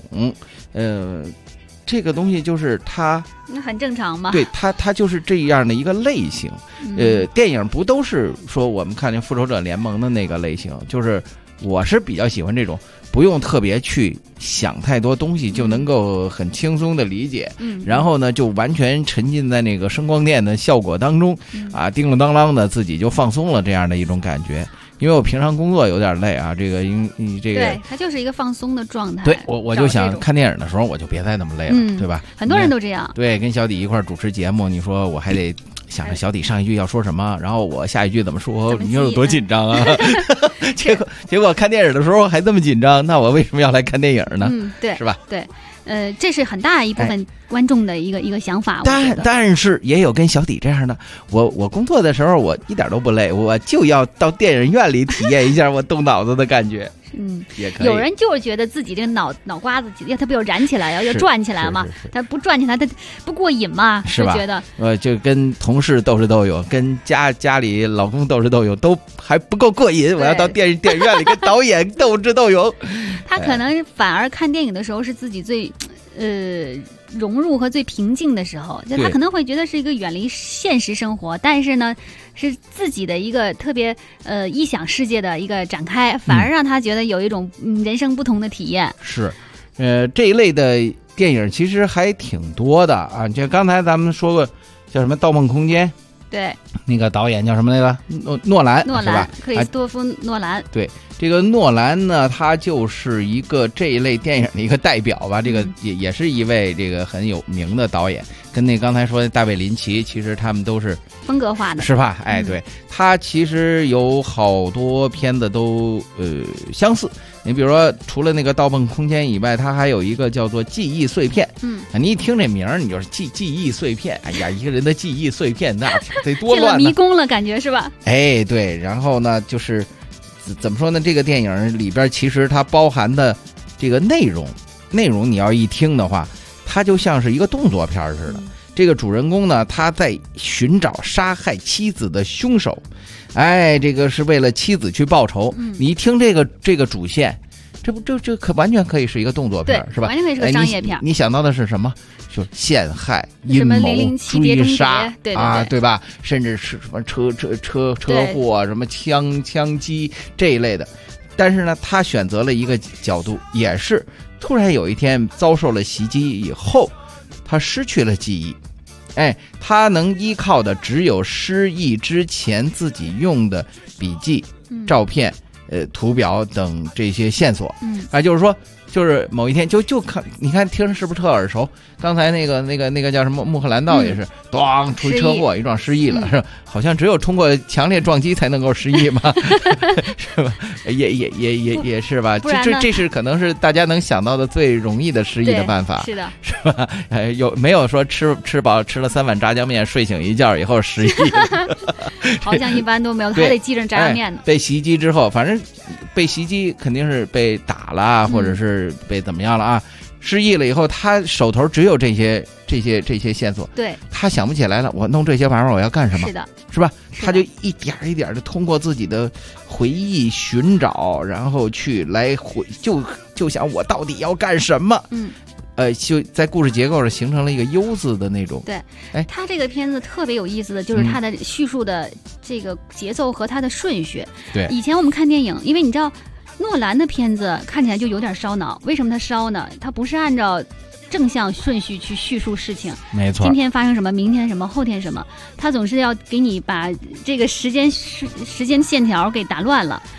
这个东西就是它那很正常嘛。 对，它就是这样的一个类型。电影不都是说我们看见复仇者联盟的那个类型，就是我是比较喜欢这种不用特别去想太多东西就能够很轻松的理解，然后呢就完全沉浸在那个声光电的效果当中，叮铃当啷的自己就放松了这样的一种感觉。因为我平常工作有点累啊，这个这个对，它就是一个放松的状态。 对，我就想看电影的时候我就别再那么累了，对吧？ 很多人都这样。对， 跟小迪一块主持节目，你说我还得想着小迪上一句要说什么，然后我下一句怎么说，你说有多紧张啊？结果看电影的时候还这么紧张，那我为什么要来看电影呢？ 对， 是吧？ 对，这是很大一部分观众的一个想法。 但是也有跟小迪这样的，我工作的时候我一点都不累，我就要到电影院里体验一下我动脑子的感觉。也可以。 有人就是觉得自己这个脑瓜子他不要燃起来，要转起来嘛，他不转起来他不过瘾嘛， 是吧？ 觉得就跟同事斗智斗勇，跟家里老公斗智斗勇都还不够过瘾，我要到电影院里跟导演斗智斗勇。 他可能反而看电影的时候是自己最融入和最平静的时候，就他可能会觉得是一个远离现实生活，但是呢是自己的一个特别臆想世界的一个展开，反而让他觉得有一种人生不同的体验。 是，这一类的电影其实还挺多的啊，就刚才咱们说过叫什么《盗梦空间》。 对， 那个导演叫什么来着？诺兰，是吧？ 克里斯多夫·诺兰。 对，这个诺兰呢，他就是一个这一类电影的一个代表吧。这个也是一位这个很有名的导演，跟那刚才说的大卫林奇，其实他们都是风格化的， 是吧？对，他其实有好多片子都相似。你比如说，除了那个《盗梦空间》以外，它还有一个叫做《记忆碎片》。你一听这名儿，你就是记忆碎片。哎呀，一个人的记忆碎片，那得多乱呢！ 进了迷宫了，感觉是吧？ 对。然后呢，就是怎么说呢？这个电影里边其实它包含的这个内容，你要一听的话，它就像是一个动作片似的。这个主人公呢，他在寻找杀害妻子的凶手，这个是为了妻子去报仇。你一听这个主线，这可完全可以是一个动作片，是吧？ 完全可以是个商业片。 你想到的是什么？就陷害、阴谋、追杀对吧？甚至是什么车祸、什么枪击这一类的。但是呢，他选择了一个角度，也是突然有一天遭受了袭击以后，他失去了记忆。他能依靠的只有失忆之前自己用的笔记、照片、图表等这些线索。就是说，就是某一天就看，你看听着是不是特耳熟？刚才那个叫什么穆赫兰道也是，咣出车祸一撞失忆了，是吧？好像只有通过强烈撞击才能够失忆嘛，是吧？也是吧？这是可能是大家能想到的最容易的失忆的办法， 是的， 是吧？有没有说吃饱吃了3碗炸酱面，睡醒一觉以后失忆了？ 好像一般都没有，还得记着炸酱面呢。 被袭击之后，反正被袭击肯定是被打了，或者是被怎么样了啊？失忆了以后，他手头只有这些线索， 对， 他想不起来了。我弄这些玩意儿我要干什么？ 是的， 是吧？他就一点一点的通过自己的回忆寻找，然后去来就想我到底要干什么？就在故事结构上形成了一个 U 字的那种。 对，他这个片子特别有意思的就是他的叙述的这个节奏和他的顺序。 对， 以前我们看电影，因为你知道诺兰的片子看起来就有点烧脑，为什么他烧呢？他不是按照正向顺序去叙述事情， 没错， 今天发生什么，明天什么，后天什么，他总是要给你把这个时间线条给打乱了。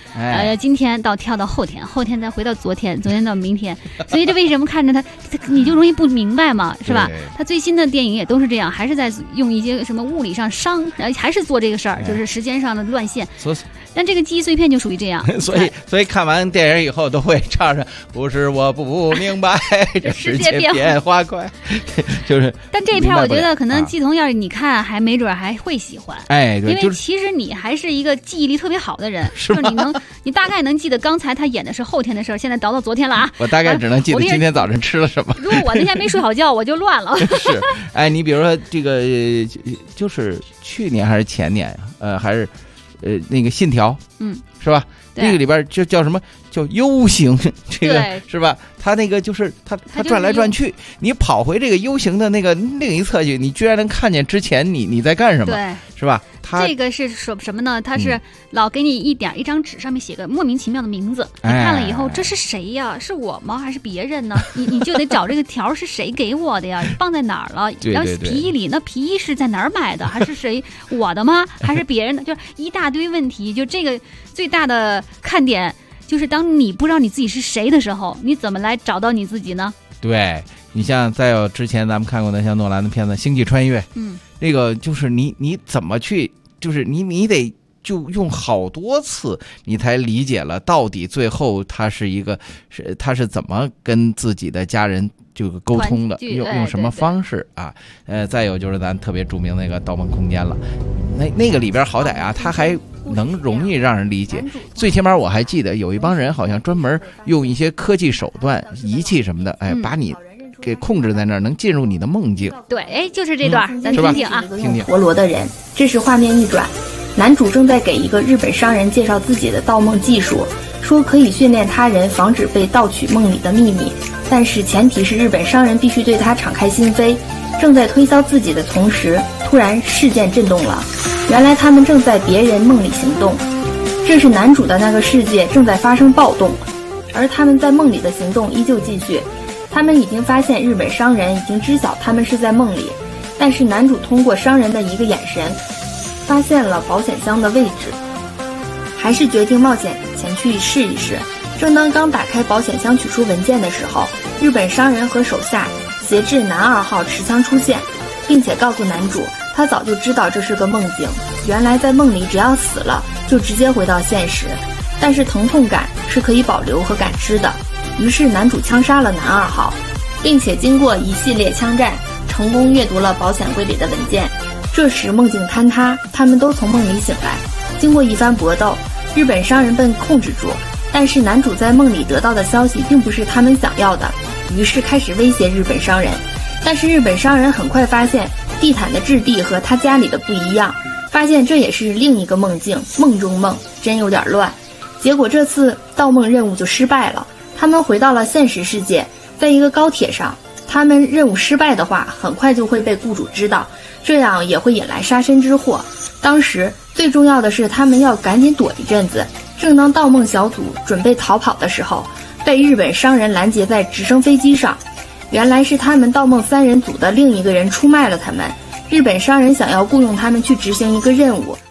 今天跳到后天，后天再回到昨天，昨天到明天，所以这为什么看着他你就容易不明白嘛，是吧？他最新的电影也都是这样，还是在用一些什么物理上还是做这个事儿，就是时间上的乱线。但这个记忆碎片就属于这样， 所以看完电影以后都会唱上不是我不明白这世界变化快就是。 但这一片我觉得可能季彤要是你看还没准还会喜欢， 对， 因为其实你还是一个记忆力特别好的人，就是你大概能记得刚才他演的是后天的事儿，现在倒到昨天了啊。 我大概只能记得今天早晨吃了什么。 如果我那天没睡好觉，我就乱了。 是，你比如说这个就是去年还是前年还是那个信条，是吧？那个里边就叫什么叫 U 型，这个是吧？他那个就是他转来转去，你跑回这个 U 型的那个另一侧去，你居然能看见之前你在干什么， 对， 是吧？ 这个是说什么呢？他是老给你一张纸上面写个莫名其妙的名字，你看了以后这是谁呀？是我吗？还是别人呢？你就得找这个条是谁给我的呀？放在哪儿了？然后皮衣里那皮衣是在哪儿买的？还是谁我的吗？还是别人的？就是一大堆问题。就这个最大的看点就是当你不知道你自己是谁的时候，你怎么来找到你自己呢？ 对，你像再有之前咱们看过的像诺兰的片子《星际穿越》，那个就是你怎么去，就是你得就用好多次你才理解了到底最后他是怎么跟自己的家人这个沟通的，用什么方式啊？再有就是咱特别著名那个《盗梦空间》了，那个里边好歹啊，他还能容易让人理解。最起码我还记得有一帮人好像专门用一些科技手段、仪器什么的，把你给控制在那儿，能进入你的梦境。 对，就是这段，咱听听啊， 听听。活罗的人，这时画面一转，男主正在给一个日本商人介绍自己的盗梦技术，说可以训练他人防止被盗取梦里的秘密，但是前提是日本商人必须对他敞开心扉。正在推销自己的同时，突然事件震动了，原来他们正在别人梦里行动，这是男主的那个世界正在发生暴动，而他们在梦里的行动依旧继续。他们已经发现日本商人已经知晓他们是在梦里，但是男主通过商人的一个眼神发现了保险箱的位置，还是决定冒险前去试一试。正当刚打开保险箱取出文件的时候，日本商人和手下挟制男2号持枪出现，并且告诉男主他早就知道这是个梦境，原来在梦里只要死了就直接回到现实，但是疼痛感是可以保留和感知的。于是男主枪杀了男2号，并且经过一系列枪战成功阅读了保险柜里的文件。这时梦境坍塌，他们都从梦里醒来。经过一番搏斗，日本商人被控制住，但是男主在梦里得到的消息并不是他们想要的，于是开始威胁日本商人。但是日本商人很快发现地毯的质地和他家里的不一样，发现这也是另一个梦境，梦中梦，真有点乱。结果这次盗梦任务就失败了，他们回到了现实世界，在一个高铁上，他们任务失败的话很快就会被雇主知道，这样也会引来杀身之祸。当时最重要的是他们要赶紧躲一阵子，正当盗梦小组准备逃跑的时候，被日本商人拦截在直升飞机上。原来是他们盗梦3人组的另一个人出卖了他们，日本商人想要雇佣他们去执行一个任务。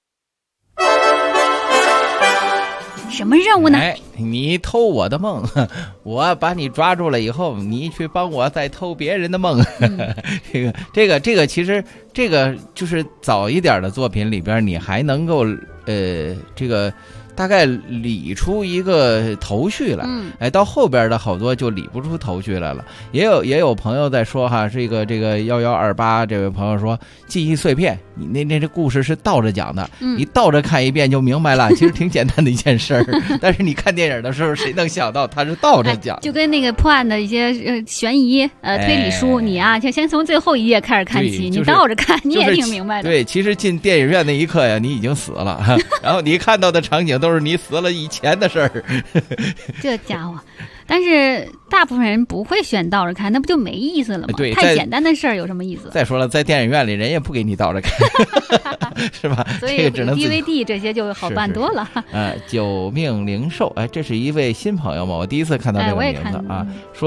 什么任务呢？ 你偷我的梦，我把你抓住了以后，你去帮我再偷别人的梦。这个其实这个就是早一点的作品里边，你还能够这个大概理出一个头绪来，到后边的好多就理不出头绪来了。也有朋友在说哈，这个1128这位朋友说记忆碎片，你这故事是倒着讲的，你倒着看一遍就明白了，其实挺简单的一件事儿。但是你看电影的时候，谁能想到他是倒着讲？ 就跟那个破案的一些悬疑推理书，你啊，先从最后一页开始看起，你倒着看，你也挺明白的。 对，其实进电影院那一刻呀，你已经死了，然后你看到的场景都是你死了以前的事儿。 这家伙，但是大部分人不会选倒着看，那不就没意思了吗？ 对， 太简单的事儿有什么意思？ 再说了，在电影院里人也不给你倒着看，是吧？ 所以这个只能 DVD 这些就好办多了。 九命零售，这是一位新朋友嘛？我第一次看到这个名字啊，说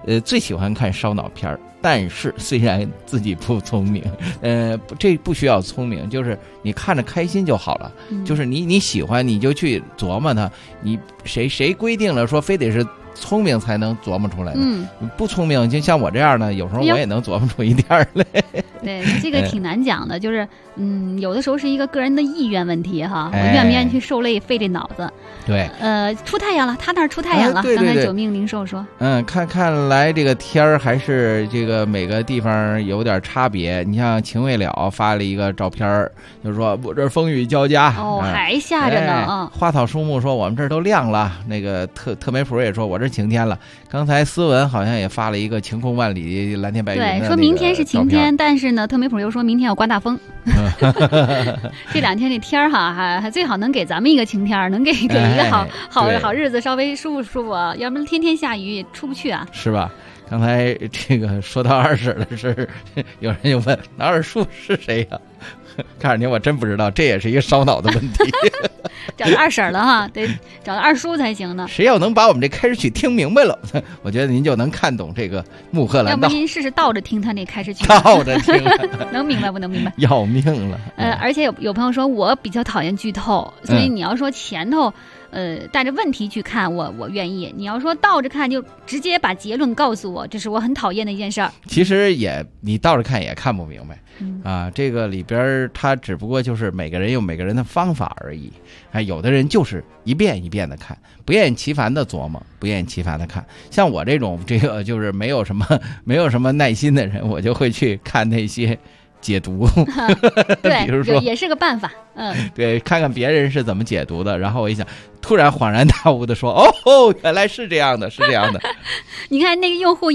最喜欢看烧脑片儿。但是虽然自己不聪明，这不需要聪明，就是你看着开心就好了。就是你喜欢你就去琢磨它，你谁规定了说非得是聪明才能琢磨出来的？不聪明就像我这样的，有时候我也能琢磨出一点来。 对，这个挺难讲的，就是有的时候是一个个人的意愿问题哈，我愿不愿意去受累费这脑子。 对， 出太阳了，他那儿出太阳了。 对刚才九命零售说， 看来这个天儿还是这个每个地方有点差别。你像秦未了发了一个照片，就是说我这风雨交加， 还下着呢。 花草树木说我们这儿都亮了，那个特媒普也说我这晴天了。刚才思文好像也发了一个晴空万里、蓝天白云的， 对，说明天是晴天，但是呢，特媒普又说明天要刮大风。这2天这天儿哈，还最好能给咱们一个晴天，能给一个好日子，稍微舒服，要不然天天下雨也出不去啊， 是吧？刚才这个说到二婶的事，有人就问那二叔是谁呀？告诉您，我真不知道，这也是一个烧脑的问题。 找到二婶了哈，得找到二叔才行呢。 谁要能把我们这开始曲听明白了，我觉得您就能看懂这个穆赫兰道。 要不您试试倒着听他那开始曲， 倒着听， 能明白不能明白？ 要命了。 而且有朋友说我比较讨厌剧透，所以你要说前头。带着问题去看，我愿意。你要说倒着看，就直接把结论告诉我，这是我很讨厌的一件事儿。 其实你倒着看也看不明白，这个里边它只不过就是每个人有每个人的方法而已。有的人就是一遍一遍的看，不厌其烦的琢磨，不厌其烦的看。像我这种就是没有什么耐心的人，我就会去看那些解读。 对， 比如说也是个办法。 对，看看别人是怎么解读的，然后我一想，突然恍然大悟的说，原来是这样的，是这样的。 你看那个用户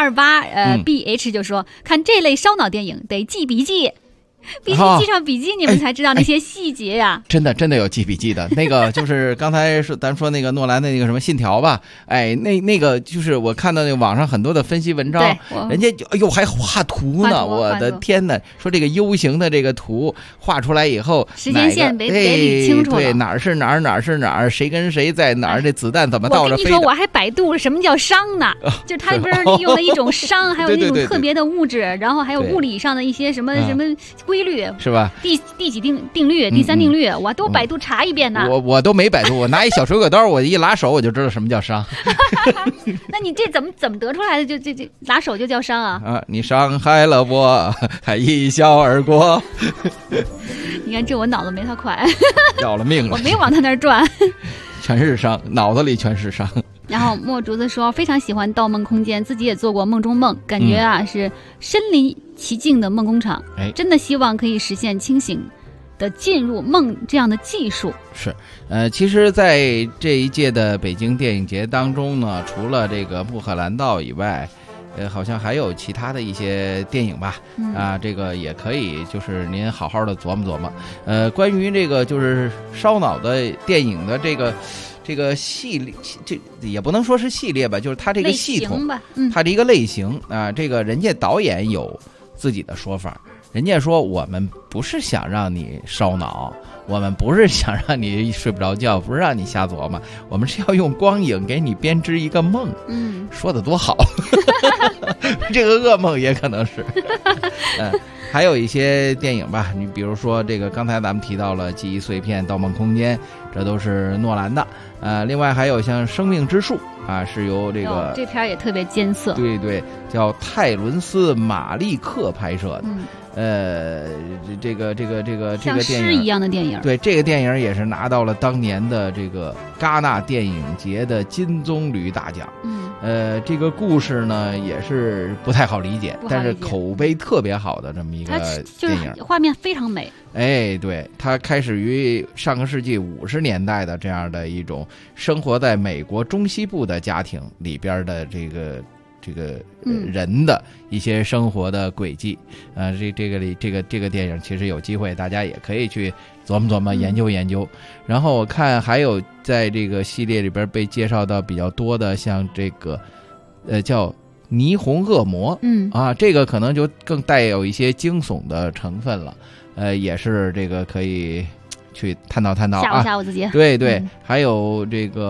1128BH 就说，看这类烧脑电影得记笔记。必须记上笔记，你们才知道那些细节呀。 真的有记笔记的。那个就是刚才咱说那个诺兰的那个什么信条吧，那个就是我看到那个网上很多的分析文章，人家就还画图呢，我的天哪！说这个 U 型的这个图画出来以后， 时间线得理清楚了， 对，哪儿是哪儿，谁跟谁在哪儿，这子弹怎么倒着飞的。 我跟你说，我还百度了什么叫熵呢？就是它不是用了一种熵，还有那种特别的物质，然后还有物理上的一些什么规律， 是吧？ 第几定律，第3定律，我都百度查一遍呢。 我都没百度，我拿一小水果刀，我一拉手我就知道什么叫熵。 那你这怎么得出来的？就拉手就叫熵啊？ 你伤害了我，还一笑而过。 你看这我脑子没他快， 要了命了， 我没往他那儿转， 全是伤，脑子里全是伤。 然后墨竹子说非常喜欢《盗梦空间》，自己也做过梦中梦，感觉是身临其境的梦工厂。真的希望可以实现清醒的进入梦这样的技术。 是，其实在这一届的北京电影节当中呢，除了这个穆赫兰道以外，好像还有其他的一些电影吧，这个也可以，就是您好好的琢磨琢磨。关于这个就是烧脑的电影的这个系列，这也不能说是系列吧，就是它这个系统吧，它这一个类型啊，这个人家导演有自己的说法，人家说我们不是想让你烧脑。我们不是想让你睡不着觉，不是让你瞎琢磨，我们是要用光影给你编织一个梦。说的多好，这个噩梦也可能是。还有一些电影吧，你比如说这个刚才咱们提到了《记忆碎片》《盗梦空间》，这都是诺兰的。另外还有像《生命之树》啊，是由这个这片也特别艰涩， 对，叫泰伦斯·马利克拍摄的。这个像电影诗一样的电影， 对，这个电影也是拿到了当年的这个戛纳电影节的金棕榈大奖。这个故事呢也是不太好理解，但是口碑特别好的这么一个电影， 画面非常美。 对，它开始于上个世纪50年代的这样的一种生活在美国中西部的家庭里边的这个人的一些生活的轨迹。这个电影其实有机会大家也可以去琢磨琢磨，研究研究。然后我看还有在这个系列里边被介绍到比较多的，像这个叫霓虹恶魔，这个可能就更带有一些惊悚的成分了。也是这个可以去探讨探讨， 吓唬吓唬自己。 对，还有这个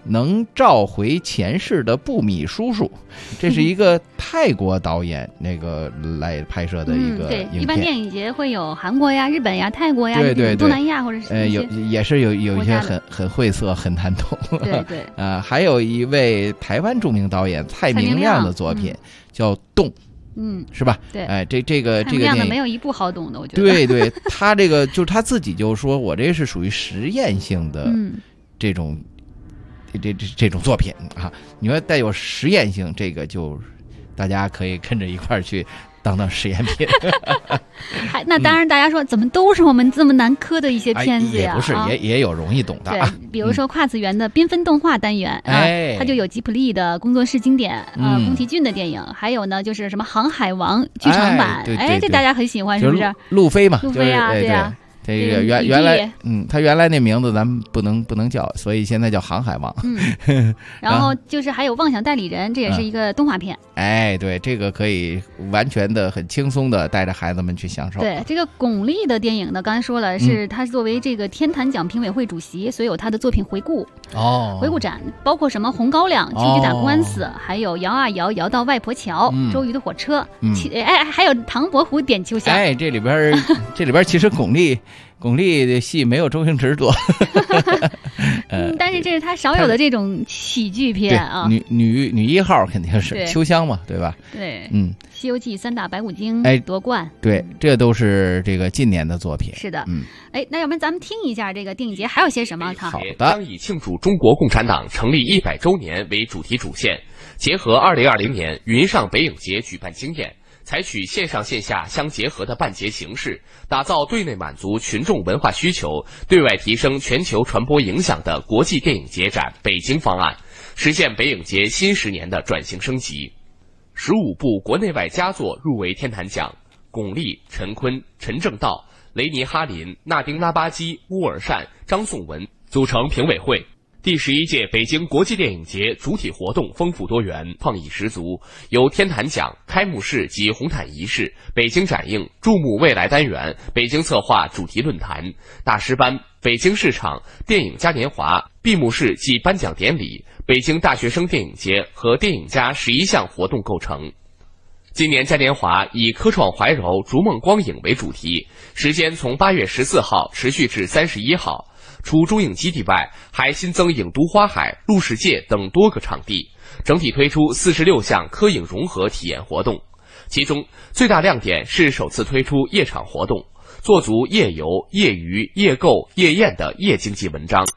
能召回前世的布米叔叔，这是一个泰国导演那个来拍摄的一个对， 影片。 一般电影节会有韩国呀、日本呀、泰国呀、 对东南亚或者是也是有一些很晦涩、很难懂。 对还有一位台湾著名导演蔡明亮的作品叫《动》。是吧？ 对， 这个电影没有一部好懂的，我觉得。 对，他这个就是他自己就说，我这是属于实验性的这种作品啊。你说带有实验性，这个就大家可以跟着一块儿去当实验品。 那当然，大家说怎么都是我们这么难磕的一些片子呀？ 也不是，也有容易懂的啊。 比如说跨次元的缤纷动画单元啊，它就有吉卜力的工作室经典宫崎骏的电影，还有呢就是什么《航海王》剧场版，这大家很喜欢，是不是？ 路飞嘛， 路飞啊，对啊。 这个原来他原来那名字咱们不能叫，所以现在叫航海王。 然后就是还有妄想代理人，这也是一个动画片。 对，这个可以完全的很轻松的带着孩子们去享受。 对，这个巩俐的电影呢，刚才说了，是他作为这个天坛奖评委会主席，所以有他的作品回顾回顾展，包括什么红高粱、秋菊打官司，还有摇啊摇摇到外婆桥、周瑜的火车，还有唐伯虎点秋香。 这里边其实巩俐的戏没有周星驰多。 但是这是他少有的这种喜剧片啊。 女一号肯定是秋香嘛，对吧？ 对，西游记3打白骨精夺冠， 对，这都是这个近年的作品。 是的，那要不然咱们听一下这个电影节还有些什么？ 好的， 将以庆祝中国共产党成立100周年为主题主线，结合2020年云上北影节举办经验，采取线上线下相结合的办节形式，打造对内满足群众文化需求、对外提升全球传播影响的国际电影节展北京方案，实现北影节新10年的转型升级。15部国内外佳作入围天坛奖，巩俐、陈坤、陈正道、雷尼哈林、纳丁拉巴基、乌尔善、张颂文组成评委会。第11届北京国际电影节主体活动丰富多元、创意十足，由天坛奖、开幕式及红毯仪式、北京展映、注目未来单元、北京策划主题论坛、大师班、北京市场、电影嘉年华、闭幕式暨颁奖典礼、北京大学生电影节和电影家11项活动构成。今年嘉年华以科创怀柔、逐梦光影为主题，时间从8月14号持续至31号。除中影基地外，还新增影都花海、路世界等多个场地，整体推出46项科影融合体验活动。其中最大亮点是首次推出夜场活动，做足夜游、夜娱、夜购、夜宴的夜经济文章。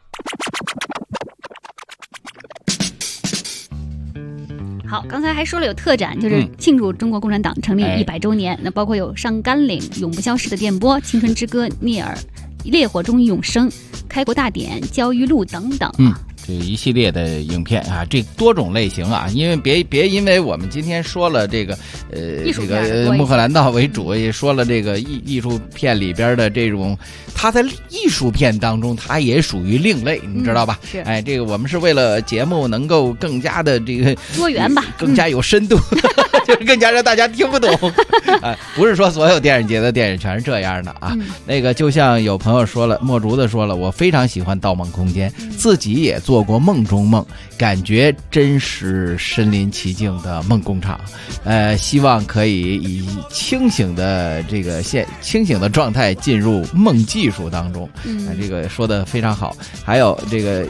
好，刚才还说了有特展，就是庆祝中国共产党成立100周年，那包括有上甘岭、永不消逝的电波、青春之歌、聂耳、烈火中永生、开国大典、焦裕禄等等。 这一系列的影片啊，这多种类型啊，因为别因为我们今天说了这个这个穆赫兰道为主，也说了这个艺术片里边的这种，它在艺术片当中它也属于另类，你知道吧？ 是， 这个我们是为了节目能够更加的这个多元吧， 更加有深度，就是更加让大家听不懂。不是说所有电影节的电影全是这样的啊。那个就像有朋友说了，墨竹子说了，我非常喜欢《盗梦空间》，自己也做过梦中梦，感觉真是身临其境的梦工厂。希望可以以清醒的状态进入梦技术当中。这个说的非常好。还有这个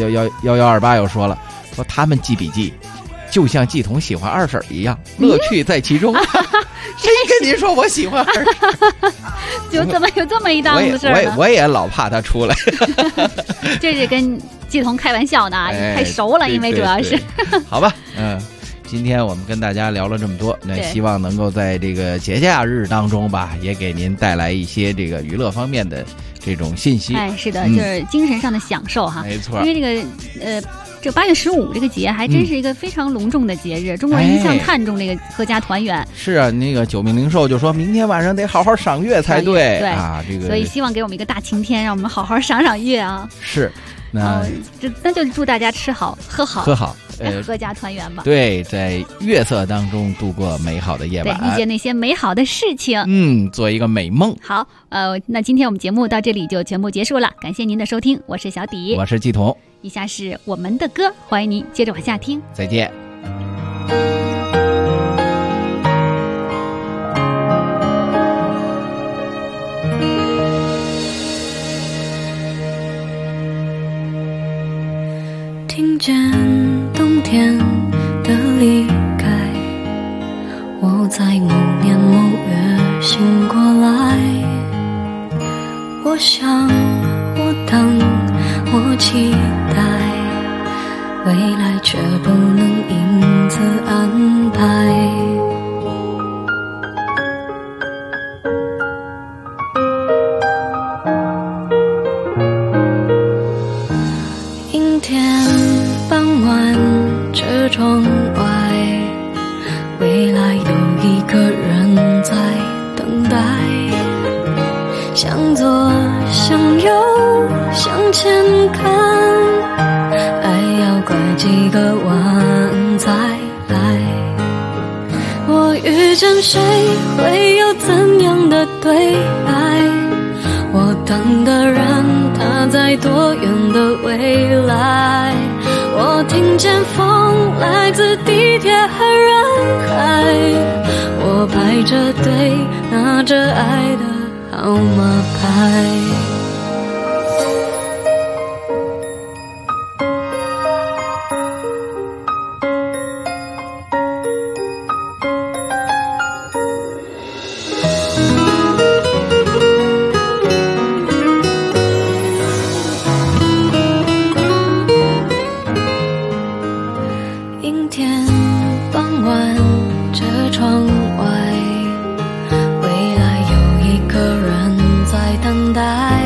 1128又说了，说他们记笔记就像季彤喜欢二婶一样，乐趣在其中。谁跟您说我喜欢二婶？ 有这么一档子事儿呢？ 我也老怕他出来。 这是跟季彤开玩笑呢，太熟了，因为主要是。 好吧，今天我们跟大家聊了这么多，那希望能够在这个节假日当中吧，也给您带来一些这个娱乐方面的这种信息。 是的，就是精神上的享受哈。 没错， 因为这个这8月15这个节还真是一个非常隆重的节日，中国人一向看重这个阖家团圆。 是啊，那个九命零售就说明天晚上得好好赏月才对啊，这个所以希望给我们一个大晴天，让我们好好赏月啊。 是，那就祝大家吃好喝好，阖家团圆吧。 对，在月色当中度过美好的夜晚， 对，遇见那些美好的事情， 做一个美梦。 好，那今天我们节目到这里就全部结束了，感谢您的收听，我是小迪， 我是季彤。 以下是我们的歌，欢迎您接着往下听。 再见。 听见冬天的离开，我在某年某月醒过来。我想，我等，我期待，未来却不能因此安排。阴天傍晚，车窗外，未来有一个人在等待。向左，向右，向前看，爱要拐几个弯才来。我遇见谁，会有怎样的对白？我等的人，他在多远的未来？我听见风来自地铁和人海，我排着队拿着爱的号码牌。阴天傍晚，车窗外，未来有一个人在等待。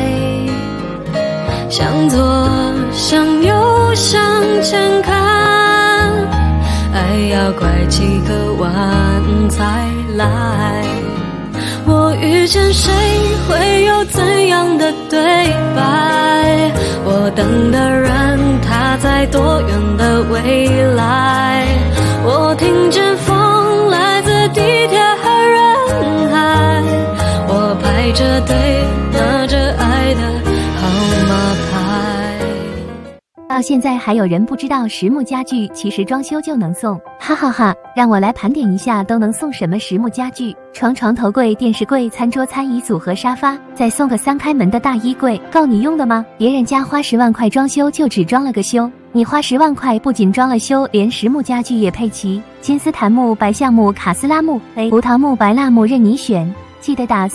向左，向右，向前看，爱要拐几个弯才来。我遇见谁，会有怎样的对白？我等的人，他在多远的未来？我听见风来自地铁和人海，我排着队拿着爱的号码牌。 到现在还有人不知道实木家具其实装修就能送，哈哈哈！让我来盘点一下都能送什么实木家具：床、头柜、电视柜、餐桌、餐椅组合、沙发，再送个3开门的大衣柜，够你用的吗？别人家花10万块装修就只装了个修，你花10万块不仅装了修，连实木家具也配齐，金丝檀木、白橡木、卡斯拉木、葡萄木、白蜡木任你选。记得打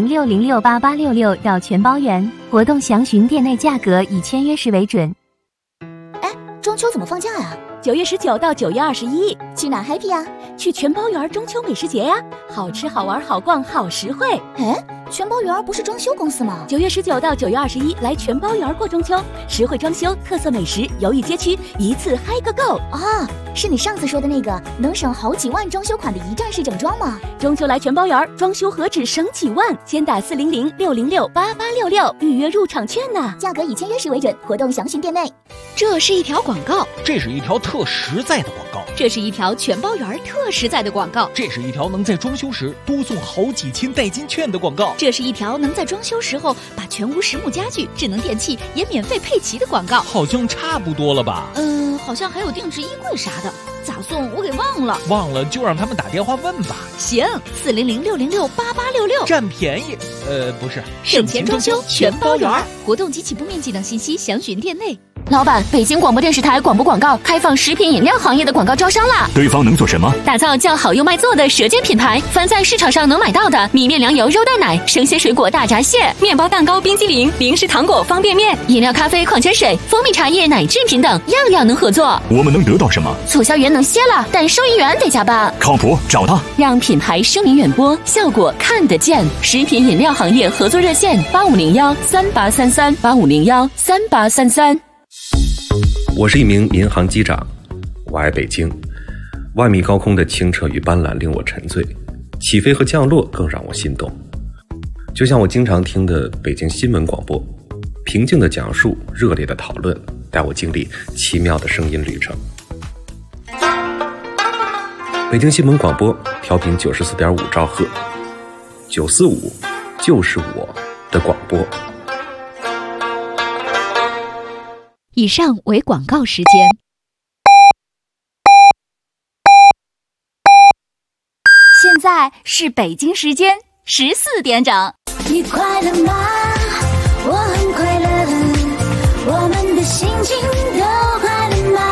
4006068866绕全包圆，活动详询店内价格，以签约时为准。 中秋怎么放假呀 ？9月19到9月21， 去哪 happy 呀？ 去全包园中秋美食节呀，好吃好玩好逛好实惠。 哎，全包园不是装修公司吗 ？9月19到9月21来全包园过中秋，实惠装修，特色美食，犹豫街区，一次嗨个够啊！是你上次说的那个能省好几万装修款的一站式整装吗？ 中秋来全包园，装修何止省几万？先打4006068866预约入场券呢， 价格以签约时为准，活动详询店内。 这是一条广告， 这是一条特实在的广告， 这是一条全包园特实在的广告， 这是一条能在装修时多送好几千代金券的广告， 这是一条能在装修时候把全屋实木家具、智能电器也免费配齐的广告。 好像差不多了吧？ 好像还有定制衣柜啥的，咋送我给忘了。 忘了就让他们打电话问吧。 行，4006068866， 占便宜。不是， 省钱装修全包圆，活动及起步面积等信息详询店内。 老板，北京广播电视台广播广告开放食品饮料行业的广告招商啦！ 对方能做什么？ 打造叫好又卖座的舌尖品牌，凡在市场上能买到的米面粮油肉蛋奶、生鲜水果大闸蟹、面包蛋糕、冰激凌、零食糖果、方便面、饮料、咖啡、矿泉水、蜂蜜茶叶、奶制品等，样样能合作。 我们能得到什么？ 促销员能歇了，但收银员得加班。 靠谱，找他， 让品牌声名远播，效果看得见。食品饮料行业合作热线8501383385013833。 我是一名民航机长，我爱北京。万米高空的清澈与斑斓令我沉醉，起飞和降落更让我心动。就像我经常听的北京新闻广播，平静的讲述，热烈的讨论，带我经历奇妙的声音旅程。北京新闻广播调频94.5兆赫，945就是我的广播。 以上为广告时间。 现在是北京时间14点整。 你快乐吗？我很快乐，我们的心情都快乐吗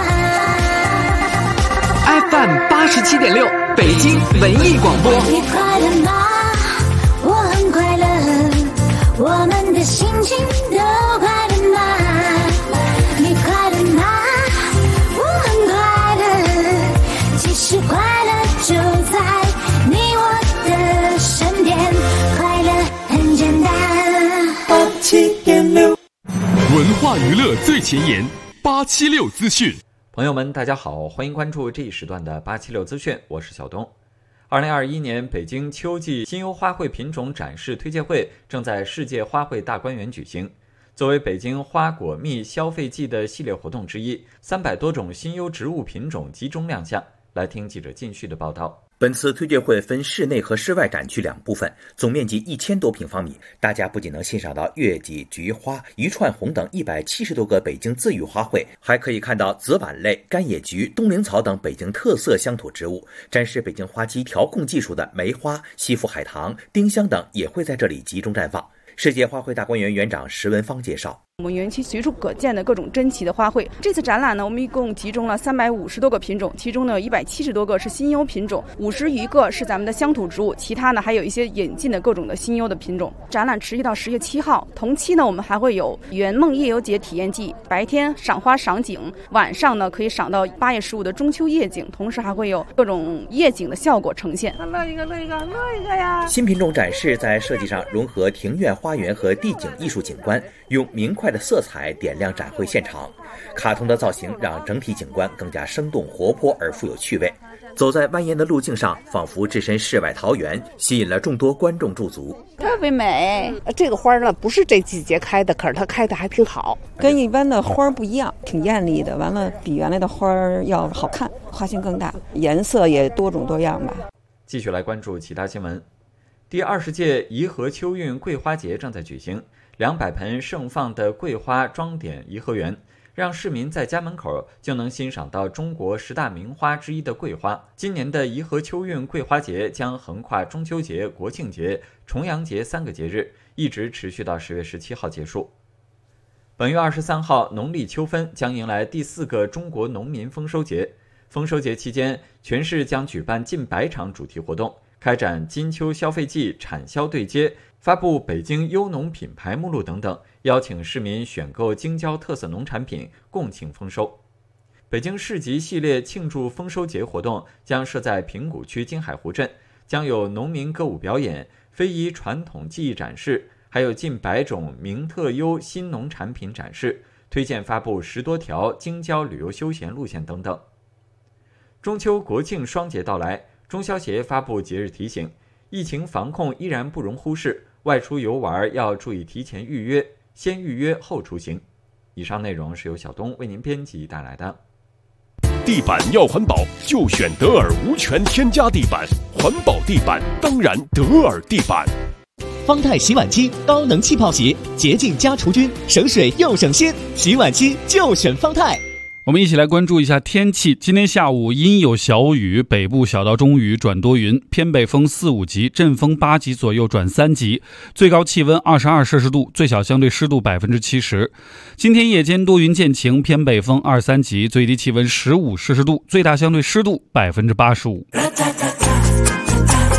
？FM 87.6，北京文艺广播。 你快乐吗？我很快乐，我们的心情都快乐吗？你快乐吗？我很快乐，其实快乐就在你我的身边，快乐很简单。87.6， 文化娱乐最前沿，876资讯。 朋友们，大家好，欢迎关注这一时段的876资讯，我是小东。2021年北京秋季新优花卉品种展示推介会正在世界花卉大观园举行。作为北京花果蜜消费季的系列活动之一，300多种新优植物品种集中亮相。来听记者靳旭的报道。 本次推介会分室内和室外展区两部分，总面积1000多平方米。大家不仅能欣赏到月季、菊花、一串红等170多个北京自育花卉，还可以看到紫菀类、干野菊、冬陵草等北京特色乡土植物。展示北京花期调控技术的梅花、西府海棠、丁香等也会在这里集中绽放。世界花卉大观园园长石文芳介绍， 我们园区随处可见的各种珍奇的花卉。这次展览呢，我们一共集中了350多个品种，其中呢有170多个是新优品种，50余个是咱们的乡土植物，其他呢还有一些引进的各种的新优的品种。展览持续到10月7号，同期呢我们还会有圆梦夜游节体验季，白天赏花赏景，晚上呢可以赏到8月15的中秋夜景，同时还会有各种夜景的效果呈现。乐一个呀！ 新品种展示在设计上融合庭院花园和地景艺术景观，用明快的色彩点亮展会现场，卡通的造型让整体景观更加生动活泼而富有趣味。走在蜿蜒的路径上，仿佛置身世外桃源，吸引了众多观众驻足。 特别美，这个花呢不是这季节开的，可是它开的还挺好， 跟一般的花不一样，挺艳丽的，完了比原来的花要好看，花型更大，颜色也多种多样吧。 继续来关注其他新闻。第20届颐和秋韵桂花节正在举行，200盆盛放的桂花装点颐和园，让市民在家门口就能欣赏到中国10大名花之一的桂花。今年的颐和秋韵桂花节将横跨中秋节、国庆节、重阳节3个节日，一直持续到10月17号结束。本月23号农历秋分将迎来第4个中国农民丰收节。丰收节期间，全市将举办近100场主题活动，开展金秋消费季产销对接，发布北京优农品牌目录等等，邀请市民选购京郊特色农产品，共庆丰收。北京市集系列庆祝丰收节活动将设在平谷区金海湖镇，将有农民歌舞表演、非遗传统技艺展示，还有近100种名特优新农产品展示，推荐发布10多条京郊旅游休闲路线等等。中秋国庆双节到来，中消协发布节日提醒，疫情防控依然不容忽视，外出游玩要注意提前预约，先预约后出行。以上内容是由小东为您编辑带来的。 地板要环保，就选德尔无醛添加地板，环保地板当然德尔地板。 方太洗碗机高能气泡洗，洁净加除菌，省水又省心，洗碗机就选方太。 我们一起来关注一下天气。今天下午阴有小雨，北部小到中雨转多云，偏北风4、5级，阵风8级左右转3级，最高气温22摄氏度，最小相对湿度70%。今天夜间多云见晴，偏北风2、3级，最低气温15摄氏度，最大相对湿度85%。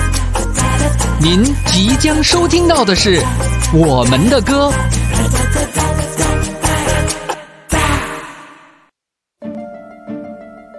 您即将收听到的是我们的歌。